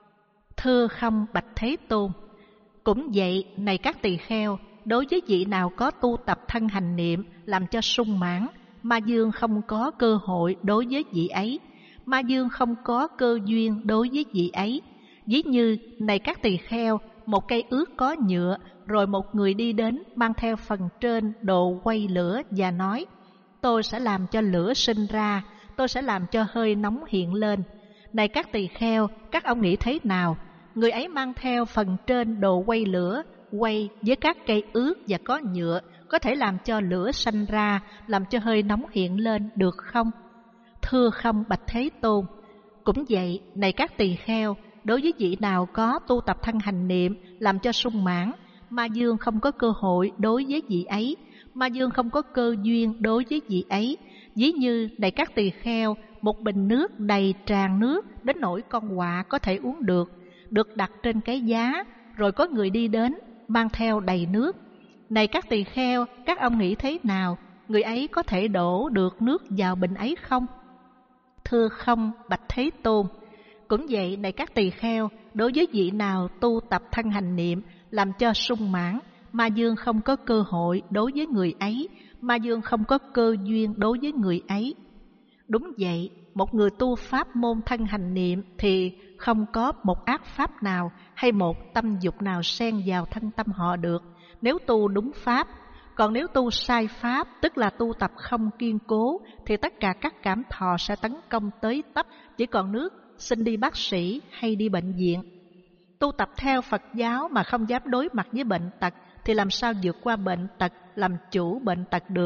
Thưa không, bạch Thế Tôn. Cũng vậy, này các tỳ kheo, đối với vị nào có tu tập thân hành niệm làm cho sung mãn, ma dương không có cơ hội đối với vị ấy. Ma dương không có cơ duyên đối với vị ấy. Ví như, này các tỳ kheo, một cây ướt có nhựa, rồi một người đi đến mang theo phần trên đồ quay lửa và nói: tôi sẽ làm cho lửa sinh ra, tôi sẽ làm cho hơi nóng hiện lên. Này các tỳ kheo, các ông nghĩ thế nào? Người ấy mang theo phần trên đồ quay lửa, quay với các cây ướt và có nhựa, có thể làm cho lửa sanh ra, làm cho hơi nóng hiện lên được không? Thưa không, bạch Thế Tôn. Cũng vậy, này các tỳ kheo, đối với vị nào có tu tập thân hành niệm làm cho sung mãn, ma dương không có cơ hội đối với vị ấy. Ma dương không có cơ duyên đối với vị ấy. Ví như, này các tỳ kheo, một bình nước đầy tràn nước đến nỗi con quạ có thể uống được đặt trên cái giá, rồi có người đi đến mang theo đầy nước. Này các tỳ kheo, các ông nghĩ thế nào? Người ấy có thể đổ được nước vào bình ấy không? Thưa không, bạch Thế Tôn. Cũng vậy, này các tỳ kheo, đối với vị nào tu tập thân hành niệm làm cho sung mãn, ma dương không có cơ hội đối với người ấy. Ma dương không có cơ duyên đối với người ấy. Đúng vậy, một người tu pháp môn thân hành niệm thì không có một ác pháp nào hay một tâm dục nào xen vào thân tâm họ được, nếu tu đúng pháp. Còn nếu tu sai pháp, tức là tu tập không kiên cố, thì tất cả các cảm thọ sẽ tấn công tới tấp, chỉ còn nước xin đi bác sĩ hay đi bệnh viện. Tu tập theo Phật giáo mà không dám đối mặt với bệnh tật thì làm sao vượt qua bệnh tật, làm chủ bệnh tật được?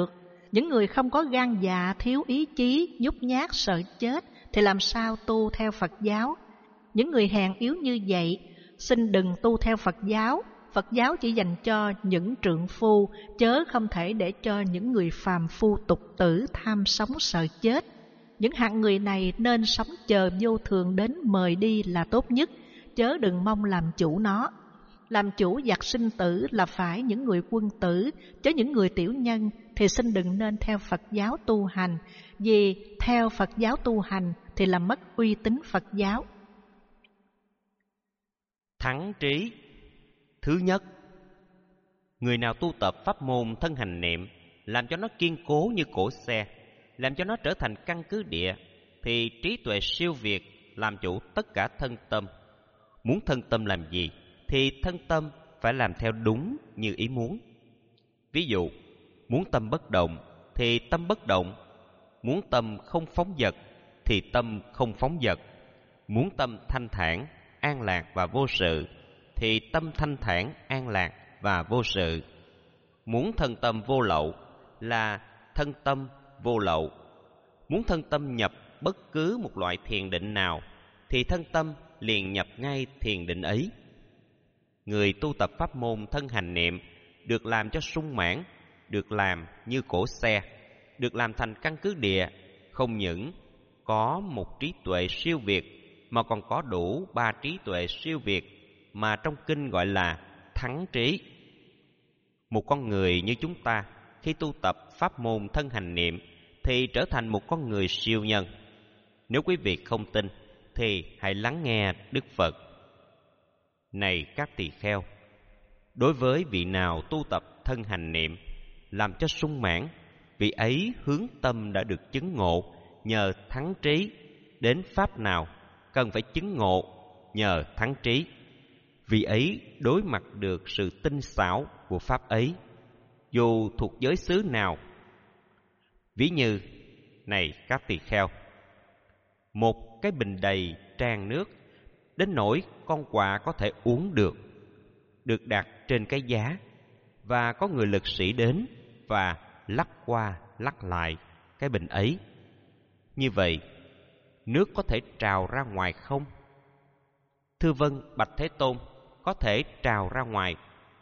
Những người không có gan dạ, thiếu ý chí, nhút nhát, sợ chết thì làm sao tu theo Phật giáo? Những người hèn yếu như vậy, xin đừng tu theo Phật giáo. Phật giáo chỉ dành cho những trượng phu, chớ không thể để cho những người phàm phu tục tử tham sống sợ chết. Những hạng người này nên sống chờ vô thường đến mời đi là tốt nhất, chớ đừng mong làm chủ nó. Làm chủ giặc sinh tử là phải những người quân tử, chứ những người tiểu nhân thì xin đừng nên theo Phật giáo tu hành, vì theo Phật giáo tu hành thì làm mất uy tín Phật giáo. Thắng trí. Thứ nhất, người nào tu tập pháp môn thân hành niệm, làm cho nó kiên cố như cỗ xe, làm cho nó trở thành căn cứ địa, thì trí tuệ siêu việt làm chủ tất cả thân tâm. Muốn thân tâm làm gì thì thân tâm phải làm theo đúng như ý muốn. Ví dụ, muốn tâm bất động thì tâm bất động, muốn tâm không phóng dật thì tâm không phóng dật, muốn tâm thanh thản, an lạc và vô sự thì tâm thanh thản, an lạc và vô sự. Muốn thân tâm vô lậu là thân tâm vô lậu. Muốn thân tâm nhập bất cứ một loại thiền định nào thì thân tâm liền nhập ngay thiền định ấy. Người tu tập pháp môn thân hành niệm được làm cho sung mãn, được làm như cỗ xe, được làm thành căn cứ địa, không những có một trí tuệ siêu việt mà còn có đủ 3 trí tuệ siêu việt mà trong kinh gọi là thắng trí. Một con người như chúng ta khi tu tập pháp môn thân hành niệm thì trở thành một con người siêu nhân. Nếu quý vị không tin thì hãy lắng nghe Đức Phật. Này các tỳ kheo, đối với vị nào tu tập thân hành niệm làm cho sung mãn, vị ấy hướng tâm đã được chứng ngộ nhờ thắng trí. Đến pháp nào cần phải chứng ngộ nhờ thắng trí, vị ấy đối mặt được sự tinh xảo của pháp ấy, dù thuộc giới xứ nào. Ví như, này các tỳ kheo, một cái bình đầy tràn nước đến nỗi con quạ có thể uống được đặt trên cái giá, và có người lực sĩ đến và lắc qua lắc lại cái bình ấy. Như vậy, nước có thể trào ra ngoài không? Thưa vâng, bạch Thế Tôn, có thể trào ra ngoài.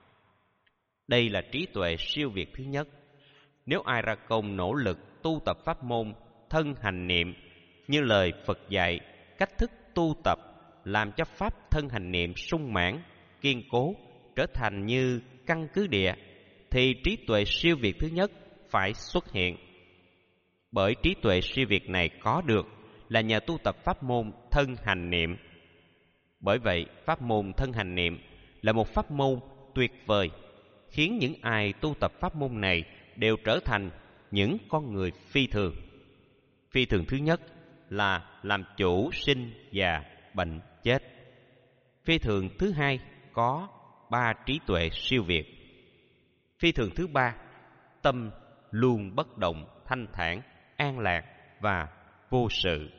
Đây là trí tuệ siêu việt thứ nhất. Nếu ai ra công nỗ lực tu tập pháp môn thân hành niệm như lời Phật dạy, cách thức tu tập làm cho pháp thân hành niệm sung mãn, kiên cố, trở thành như căn cứ địa, thì trí tuệ siêu việt thứ nhất phải xuất hiện. Bởi trí tuệ siêu việt này có được là nhờ tu tập pháp môn thân hành niệm. Bởi vậy, pháp môn thân hành niệm là một pháp môn tuyệt vời, khiến những ai tu tập pháp môn này đều trở thành những con người phi thường. Phi thường thứ nhất là làm chủ sinh già bệnh chết. Phi thường thứ hai có 3 trí tuệ siêu việt. Phi thường thứ ba, tâm luôn bất động, thanh thản, an lạc và vô sự.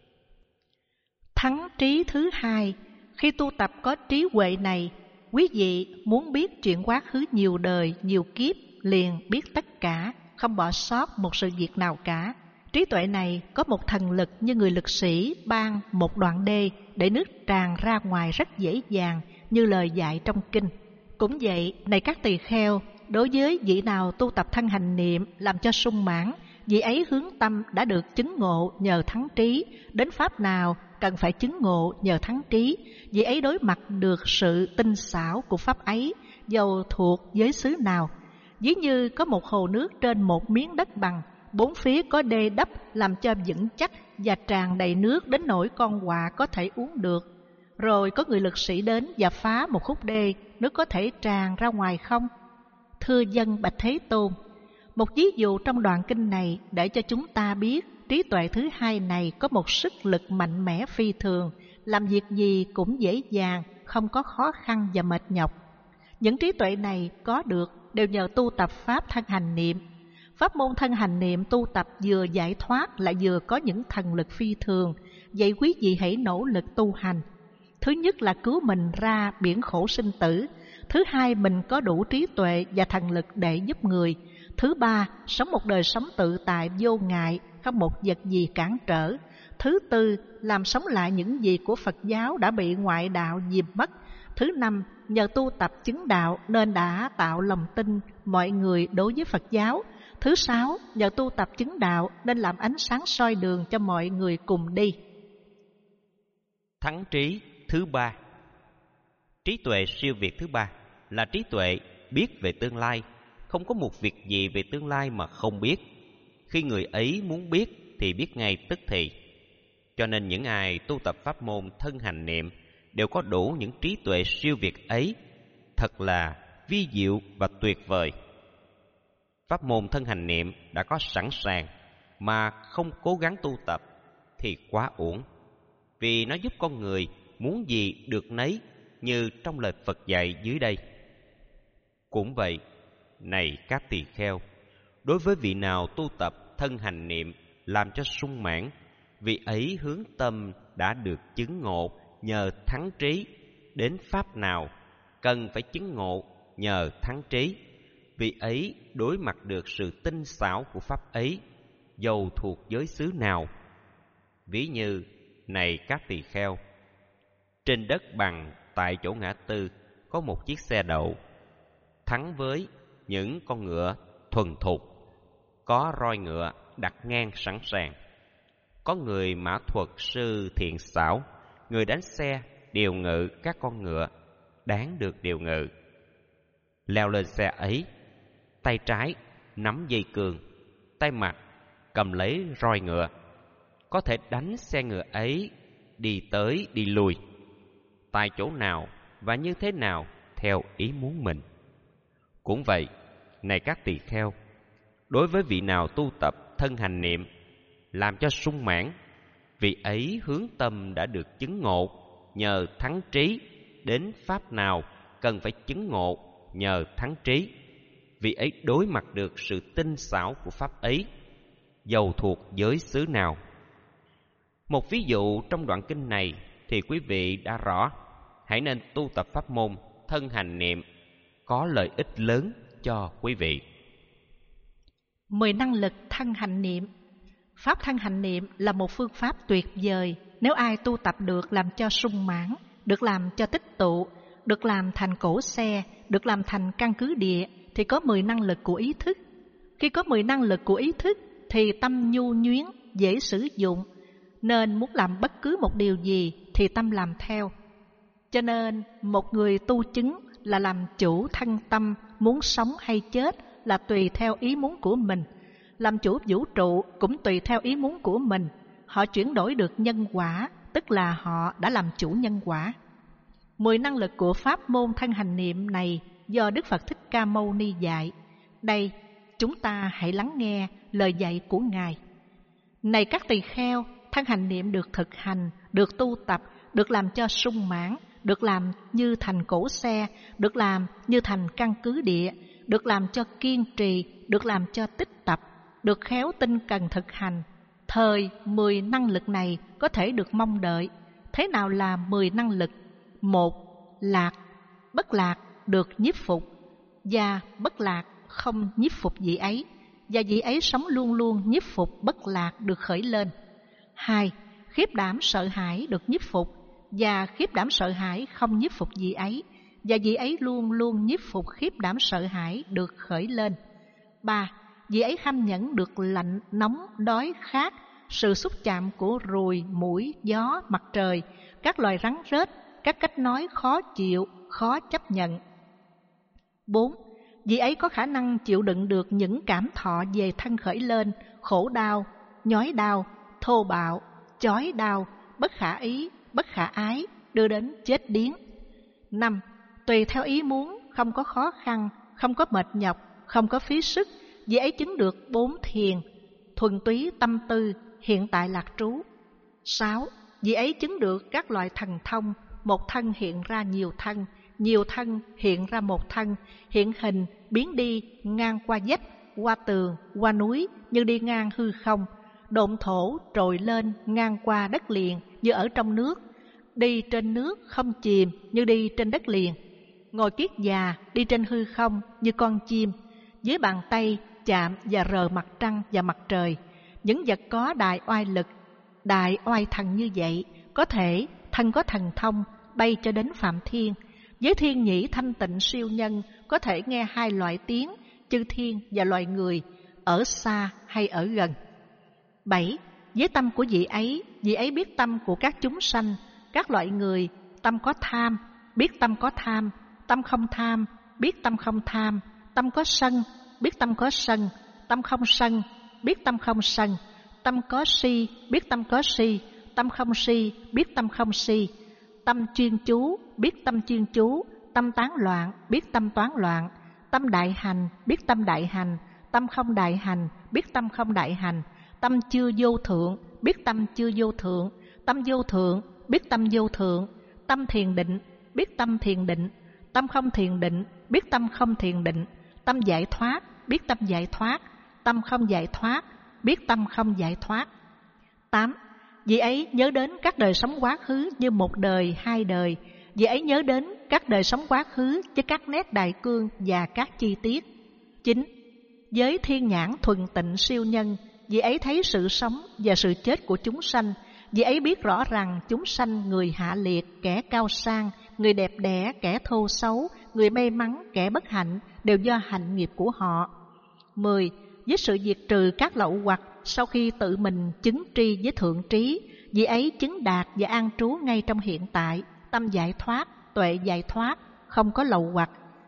Thắng trí thứ hai, khi tu tập có trí huệ này, quý vị muốn biết chuyện quá khứ nhiều đời, nhiều kiếp, liền biết tất cả, không bỏ sót một sự việc nào cả. Trí tuệ này có một thần lực như người lực sĩ ban một đoạn đê để nước tràn ra ngoài rất dễ dàng, như lời dạy trong kinh. Cũng vậy, này các tỳ kheo, đối với vị nào tu tập thân hành niệm làm cho sung mãn, vị ấy hướng tâm đã được chứng ngộ nhờ thắng trí. Đến pháp nào cần phải chứng ngộ nhờ thắng trí, vị ấy đối mặt được sự tinh xảo của pháp ấy, dầu thuộc giới xứ nào. Ví như có một hồ nước trên một miếng đất bằng, bốn phía có đê đắp làm cho vững chắc và tràn đầy nước đến nỗi con quạ có thể uống được. Rồi có người lực sĩ đến và phá một khúc đê, nước có thể tràn ra ngoài không? Thưa dân bạch Thế Tôn, một ví dụ trong đoạn kinh này để cho chúng ta biết trí tuệ thứ hai này có một sức lực mạnh mẽ phi thường, làm việc gì cũng dễ dàng, không có khó khăn và mệt nhọc. Những trí tuệ này có được đều nhờ tu tập pháp thân hành niệm. Pháp môn thân hành niệm tu tập vừa giải thoát lại vừa có những thần lực phi thường. Vậy quý vị hãy nỗ lực tu hành. Thứ nhất là cứu mình ra biển khổ sinh tử. Thứ hai, mình có đủ trí tuệ và thần lực để giúp người. Thứ ba, sống một đời sống tự tại vô ngại, không một vật gì cản trở. Thứ tư, làm sống lại những gì của Phật giáo đã bị ngoại đạo dìm mất. Thứ năm, nhờ tu tập chứng đạo nên đã tạo lòng tin mọi người đối với Phật giáo. Thứ sáu, nhờ tu tập chứng đạo nên làm ánh sáng soi đường cho mọi người cùng đi. Thắng trí thứ ba. Trí tuệ siêu việt thứ ba là trí tuệ biết về tương lai. Không có một việc gì về tương lai mà không biết. Khi người ấy muốn biết thì biết ngay tức thì. Cho nên những ai tu tập pháp môn thân hành niệm đều có đủ những trí tuệ siêu việt ấy. Thật là vi diệu và tuyệt vời. Pháp môn thân hành niệm đã có sẵn sàng mà không cố gắng tu tập thì quá uổng. Vì nó giúp con người muốn gì được nấy, như trong lời Phật dạy dưới đây. Cũng vậy, này các tỳ kheo, đối với vị nào tu tập thân hành niệm làm cho sung mãn, vị ấy hướng tâm đã được chứng ngộ nhờ thắng trí. Đến pháp nào cần phải chứng ngộ nhờ thắng trí, vị ấy đối mặt được sự tinh xảo của pháp ấy, dầu thuộc giới xứ nào. Ví như, này các tỳ kheo, trên đất bằng tại chỗ ngã tư có một chiếc xe đậu, thắng với những con ngựa thuần thục, có roi ngựa đặt ngang sẵn sàng. Có người mã thuật sư thiện xảo, người đánh xe điều ngự các con ngựa đáng được điều ngự. Leo lên xe ấy, tay trái nắm dây cương, tay mặt cầm lấy roi ngựa, có thể đánh xe ngựa ấy đi tới đi lui, tại chỗ nào và như thế nào theo ý muốn mình. Cũng vậy, này các tỳ kheo, đối với vị nào tu tập thân hành niệm làm cho sung mãn, vị ấy hướng tâm đã được chứng ngộ nhờ thắng trí. Đến pháp nào cần phải chứng ngộ nhờ thắng trí, vị ấy đối mặt được sự tinh xảo của pháp ấy, dầu thuộc giới xứ nào. Một ví dụ trong đoạn kinh này thì quý vị đã rõ. Hãy nên tu tập pháp môn thân hành niệm, có lợi ích lớn cho quý vị. 10 năng lực thân hành niệm. Pháp thân hành niệm là một phương pháp tuyệt vời. Nếu ai tu tập được làm cho sung mãn, được làm cho tích tụ, được làm thành cỗ xe, được làm thành căn cứ địa, thì có 10 năng lực của ý thức. Khi có 10 năng lực của ý thức thì tâm nhu nhuyến, dễ sử dụng, nên muốn làm bất cứ một điều gì thì tâm làm theo. Cho nên một người tu chứng là làm chủ thân tâm, muốn sống hay chết là tùy theo ý muốn của mình. Làm chủ vũ trụ cũng tùy theo ý muốn của mình. Họ chuyển đổi được nhân quả, tức là họ đã làm chủ nhân quả. 10 năng lực của pháp môn thân hành niệm này do Đức Phật Thích Ca Mâu Ni dạy. Đây, chúng ta hãy lắng nghe lời dạy của Ngài. Này các tỳ kheo, thân hành niệm được thực hành, được tu tập, được làm cho sung mãn, được làm như thành cỗ xe, được làm như thành căn cứ địa, được làm cho kiên trì, được làm cho tích tập, được khéo tinh cần thực hành. Thời 10 năng lực này có thể được mong đợi. Thế nào là 10 năng lực? 1. Lạc, bất lạc được nhiếp phục, và bất lạc không nhiếp phục vị ấy, và vị ấy sống luôn luôn nhiếp phục bất lạc được khởi lên. 2. Khiếp đảm sợ hãi được nhiếp phục, và khiếp đảm sợ hãi không nhiếp phục vị ấy, và vị ấy luôn luôn nhiếp phục khiếp đảm sợ hãi được khởi lên. 3. Vị ấy kham nhẫn được lạnh, nóng, đói, khát, sự xúc chạm của ruồi, muỗi, gió, mặt trời, các loài rắn rết, các cách nói khó chịu, khó chấp nhận. 4. Vị ấy có khả năng chịu đựng được những cảm thọ về thân khởi lên, khổ đau, nhói đau, thô bạo, chói đau, bất khả ý, bất khả ái, đưa đến chết điếng. 5. Tùy theo ý muốn, không có khó khăn, không có mệt nhọc, không có phí sức, vị ấy chứng được 4 thiền, thuần túy tâm tư, hiện tại lạc trú. 6. Vị ấy chứng được các loại thần thông, một thân hiện ra nhiều thân hiện ra một thân, hiện hình, biến đi, ngang qua vách, qua tường, qua núi, như đi ngang hư không, độn thổ trồi lên ngang qua đất liền như ở trong nước, đi trên nước không chìm như đi trên đất liền, ngồi kiết già đi trên hư không như con chim, dưới bàn tay chạm và rờ mặt trăng và mặt trời. Những vật có đại oai lực, đại oai thần như vậy có thể thân có thần thông bay cho đến phạm thiên. Với thiên nhĩ thanh tịnh siêu nhân có thể nghe hai loại tiếng, chư thiên và loài người, ở xa hay ở gần. 7. Với tâm của vị ấy biết tâm của các chúng sanh, các loại người, tâm có tham, biết tâm có tham, tâm không tham, biết tâm không tham, tâm có sân, biết tâm có sân, tâm không sân, biết tâm không sân, tâm có si, biết tâm có si, tâm không si, biết tâm không si, tâm chuyên chú, biết tâm chuyên chú, tâm tán loạn, biết tâm toán loạn, tâm đại hành, biết tâm đại hành, tâm không đại hành, biết tâm không đại hành, tâm chưa vô thượng, biết tâm chưa vô thượng, tâm vô thượng, biết tâm vô thượng, tâm thiền định, biết tâm thiền định, tâm không thiền định, biết tâm không thiền định, tâm giải thoát, biết tâm giải thoát, tâm không giải thoát, biết tâm không giải thoát. 8. Vị ấy nhớ đến các đời sống quá khứ như một đời, hai đời. Vị ấy nhớ đến các đời sống quá khứ với các nét đại cương và các chi tiết. 9. Với thiên nhãn thuần tịnh siêu nhân, vị ấy thấy sự sống và sự chết của chúng sanh. Vị ấy biết rõ rằng chúng sanh người hạ liệt, kẻ cao sang, người đẹp đẽ, kẻ thô xấu, người may mắn, kẻ bất hạnh đều do hạnh nghiệp của họ. 10. Với sự diệt trừ các lậu hoặc, sau khi tự mình chứng tri với thượng trí, vị ấy chứng đạt và an trú ngay trong hiện tại, tâm giải thoát, tuệ giải thoát, không có lậu hoặc.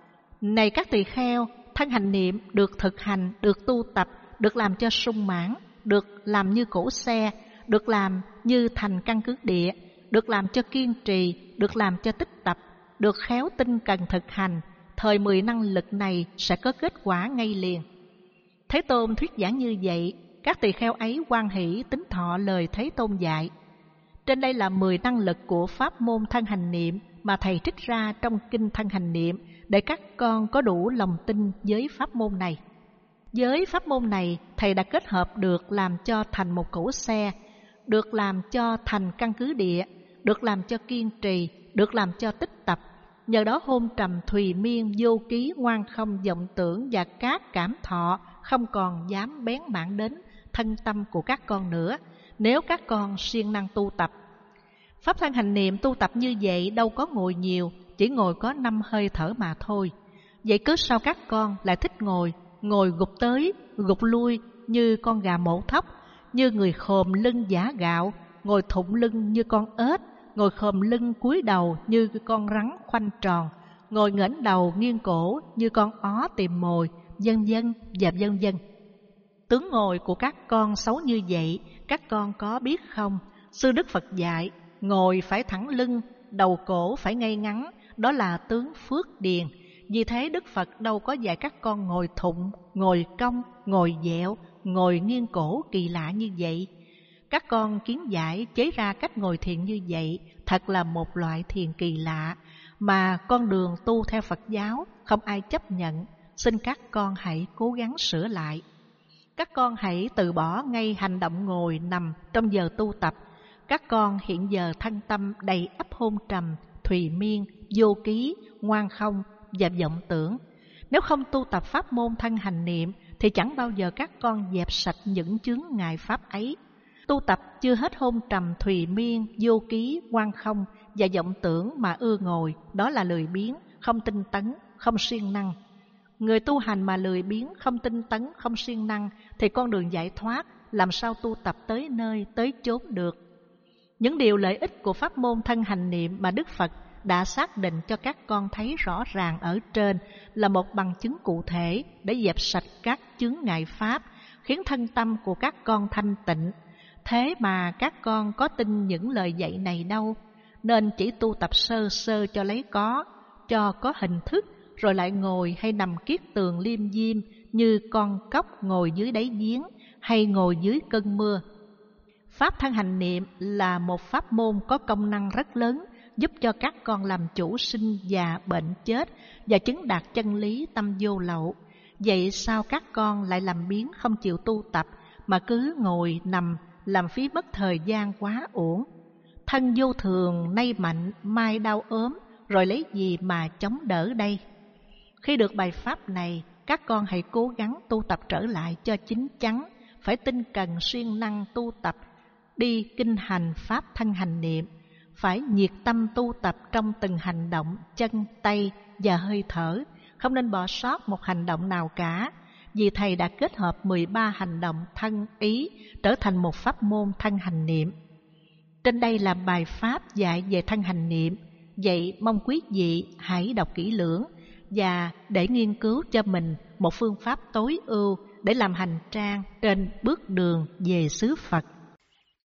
Này các tỳ kheo, thân hành niệm được thực hành, được tu tập, được làm cho sung mãn, được làm như cỗ xe, được làm như thành căn cứ địa, được làm cho kiên trì, được làm cho tích tập, được khéo tinh cần thực hành, thời 10 năng lực này sẽ có kết quả ngay liền. Thế Tôn thuyết giảng như vậy, các tỳ kheo ấy hoan hỷ tín thọ lời Thế Tôn dạy. Trên đây là 10 năng lực của pháp môn thân hành niệm mà Thầy trích ra trong kinh thân hành niệm để các con có đủ lòng tin với pháp môn này. Với pháp môn này, Thầy đã kết hợp được làm cho thành một cỗ xe, được làm cho thành căn cứ địa, được làm cho kiên trì, được làm cho tích tập. Nhờ đó hôn trầm thùy miên, vô ký, ngoan không, vọng tưởng và các cảm thọ không còn dám bén mảng đến thân tâm của các con nữa, nếu các con siêng năng tu tập. Pháp thân hành niệm tu tập như vậy đâu có ngồi nhiều, chỉ ngồi có 5 hơi thở mà thôi. Vậy cứ sao các con lại thích ngồi gục tới, gục lui như con gà mổ thóc, như người khom lưng giả gạo, ngồi thụng lưng như con ếch, ngồi khom lưng cúi đầu như con rắn khoanh tròn, ngồi ngẩng đầu nghiêng cổ như con ó tìm mồi, vân vân và vân vân. Tướng ngồi của các con xấu như vậy, các con có biết không? Sư Đức Phật dạy, ngồi phải thẳng lưng, đầu cổ phải ngay ngắn, đó là tướng phước điền. Vì thế Đức Phật đâu có dạy các con ngồi thụng, ngồi cong, ngồi dẹo, ngồi nghiêng cổ kỳ lạ như vậy. Các con kiến giải chế ra cách ngồi thiền như vậy thật là một loại thiền kỳ lạ mà con đường tu theo Phật giáo không ai chấp nhận. Xin các con hãy cố gắng sửa lại. Các con hãy từ bỏ ngay hành động ngồi nằm trong giờ tu tập. Các con hiện giờ thân tâm đầy ắp hôn trầm, thùy miên, vô ký, ngoan không và vọng tưởng. Nếu không tu tập pháp môn thân hành niệm thì chẳng bao giờ các con dẹp sạch những chướng ngại pháp ấy. Tu tập chưa hết hôn trầm, thùy miên, vô ký, ngoan không và vọng tưởng mà ưa ngồi, đó là lười biếng, không tinh tấn, không siêng năng. Người tu hành mà lười biếng, không tinh tấn, không siêng năng thì con đường giải thoát làm sao tu tập tới nơi, tới chốn được. Những điều lợi ích của pháp môn thân hành niệm mà Đức Phật đã xác định cho các con thấy rõ ràng ở trên là một bằng chứng cụ thể để dẹp sạch các chướng ngại pháp, khiến thân tâm của các con thanh tịnh. Thế mà các con có tin những lời dạy này đâu, nên chỉ tu tập sơ sơ cho lấy cho có hình thức, rồi lại ngồi hay nằm kiết tường liêm diêm như con cóc ngồi dưới đáy giếng hay ngồi dưới cơn mưa. Pháp thân hành niệm là một pháp môn có công năng rất lớn, giúp cho các con làm chủ sinh già bệnh chết và chứng đạt chân lý tâm vô lậu. Vậy sao các con lại làm biếng không chịu tu tập mà cứ ngồi nằm làm phí mất thời gian quá uổng? Thân vô thường nay mạnh mai đau ốm, rồi lấy gì mà chống đỡ đây? Khi được bài pháp này, các con hãy cố gắng tu tập trở lại cho chín chắn, phải tinh cần siêng năng tu tập, đi kinh hành pháp thân hành niệm, phải nhiệt tâm tu tập trong từng hành động, chân, tay và hơi thở, không nên bỏ sót một hành động nào cả, vì Thầy đã kết hợp 13 hành động thân ý trở thành một pháp môn thân hành niệm. Trên đây là bài pháp dạy về thân hành niệm, vậy mong quý vị hãy đọc kỹ lưỡng và để nghiên cứu cho mình một phương pháp tối ưu để làm hành trang trên bước đường về xứ Phật.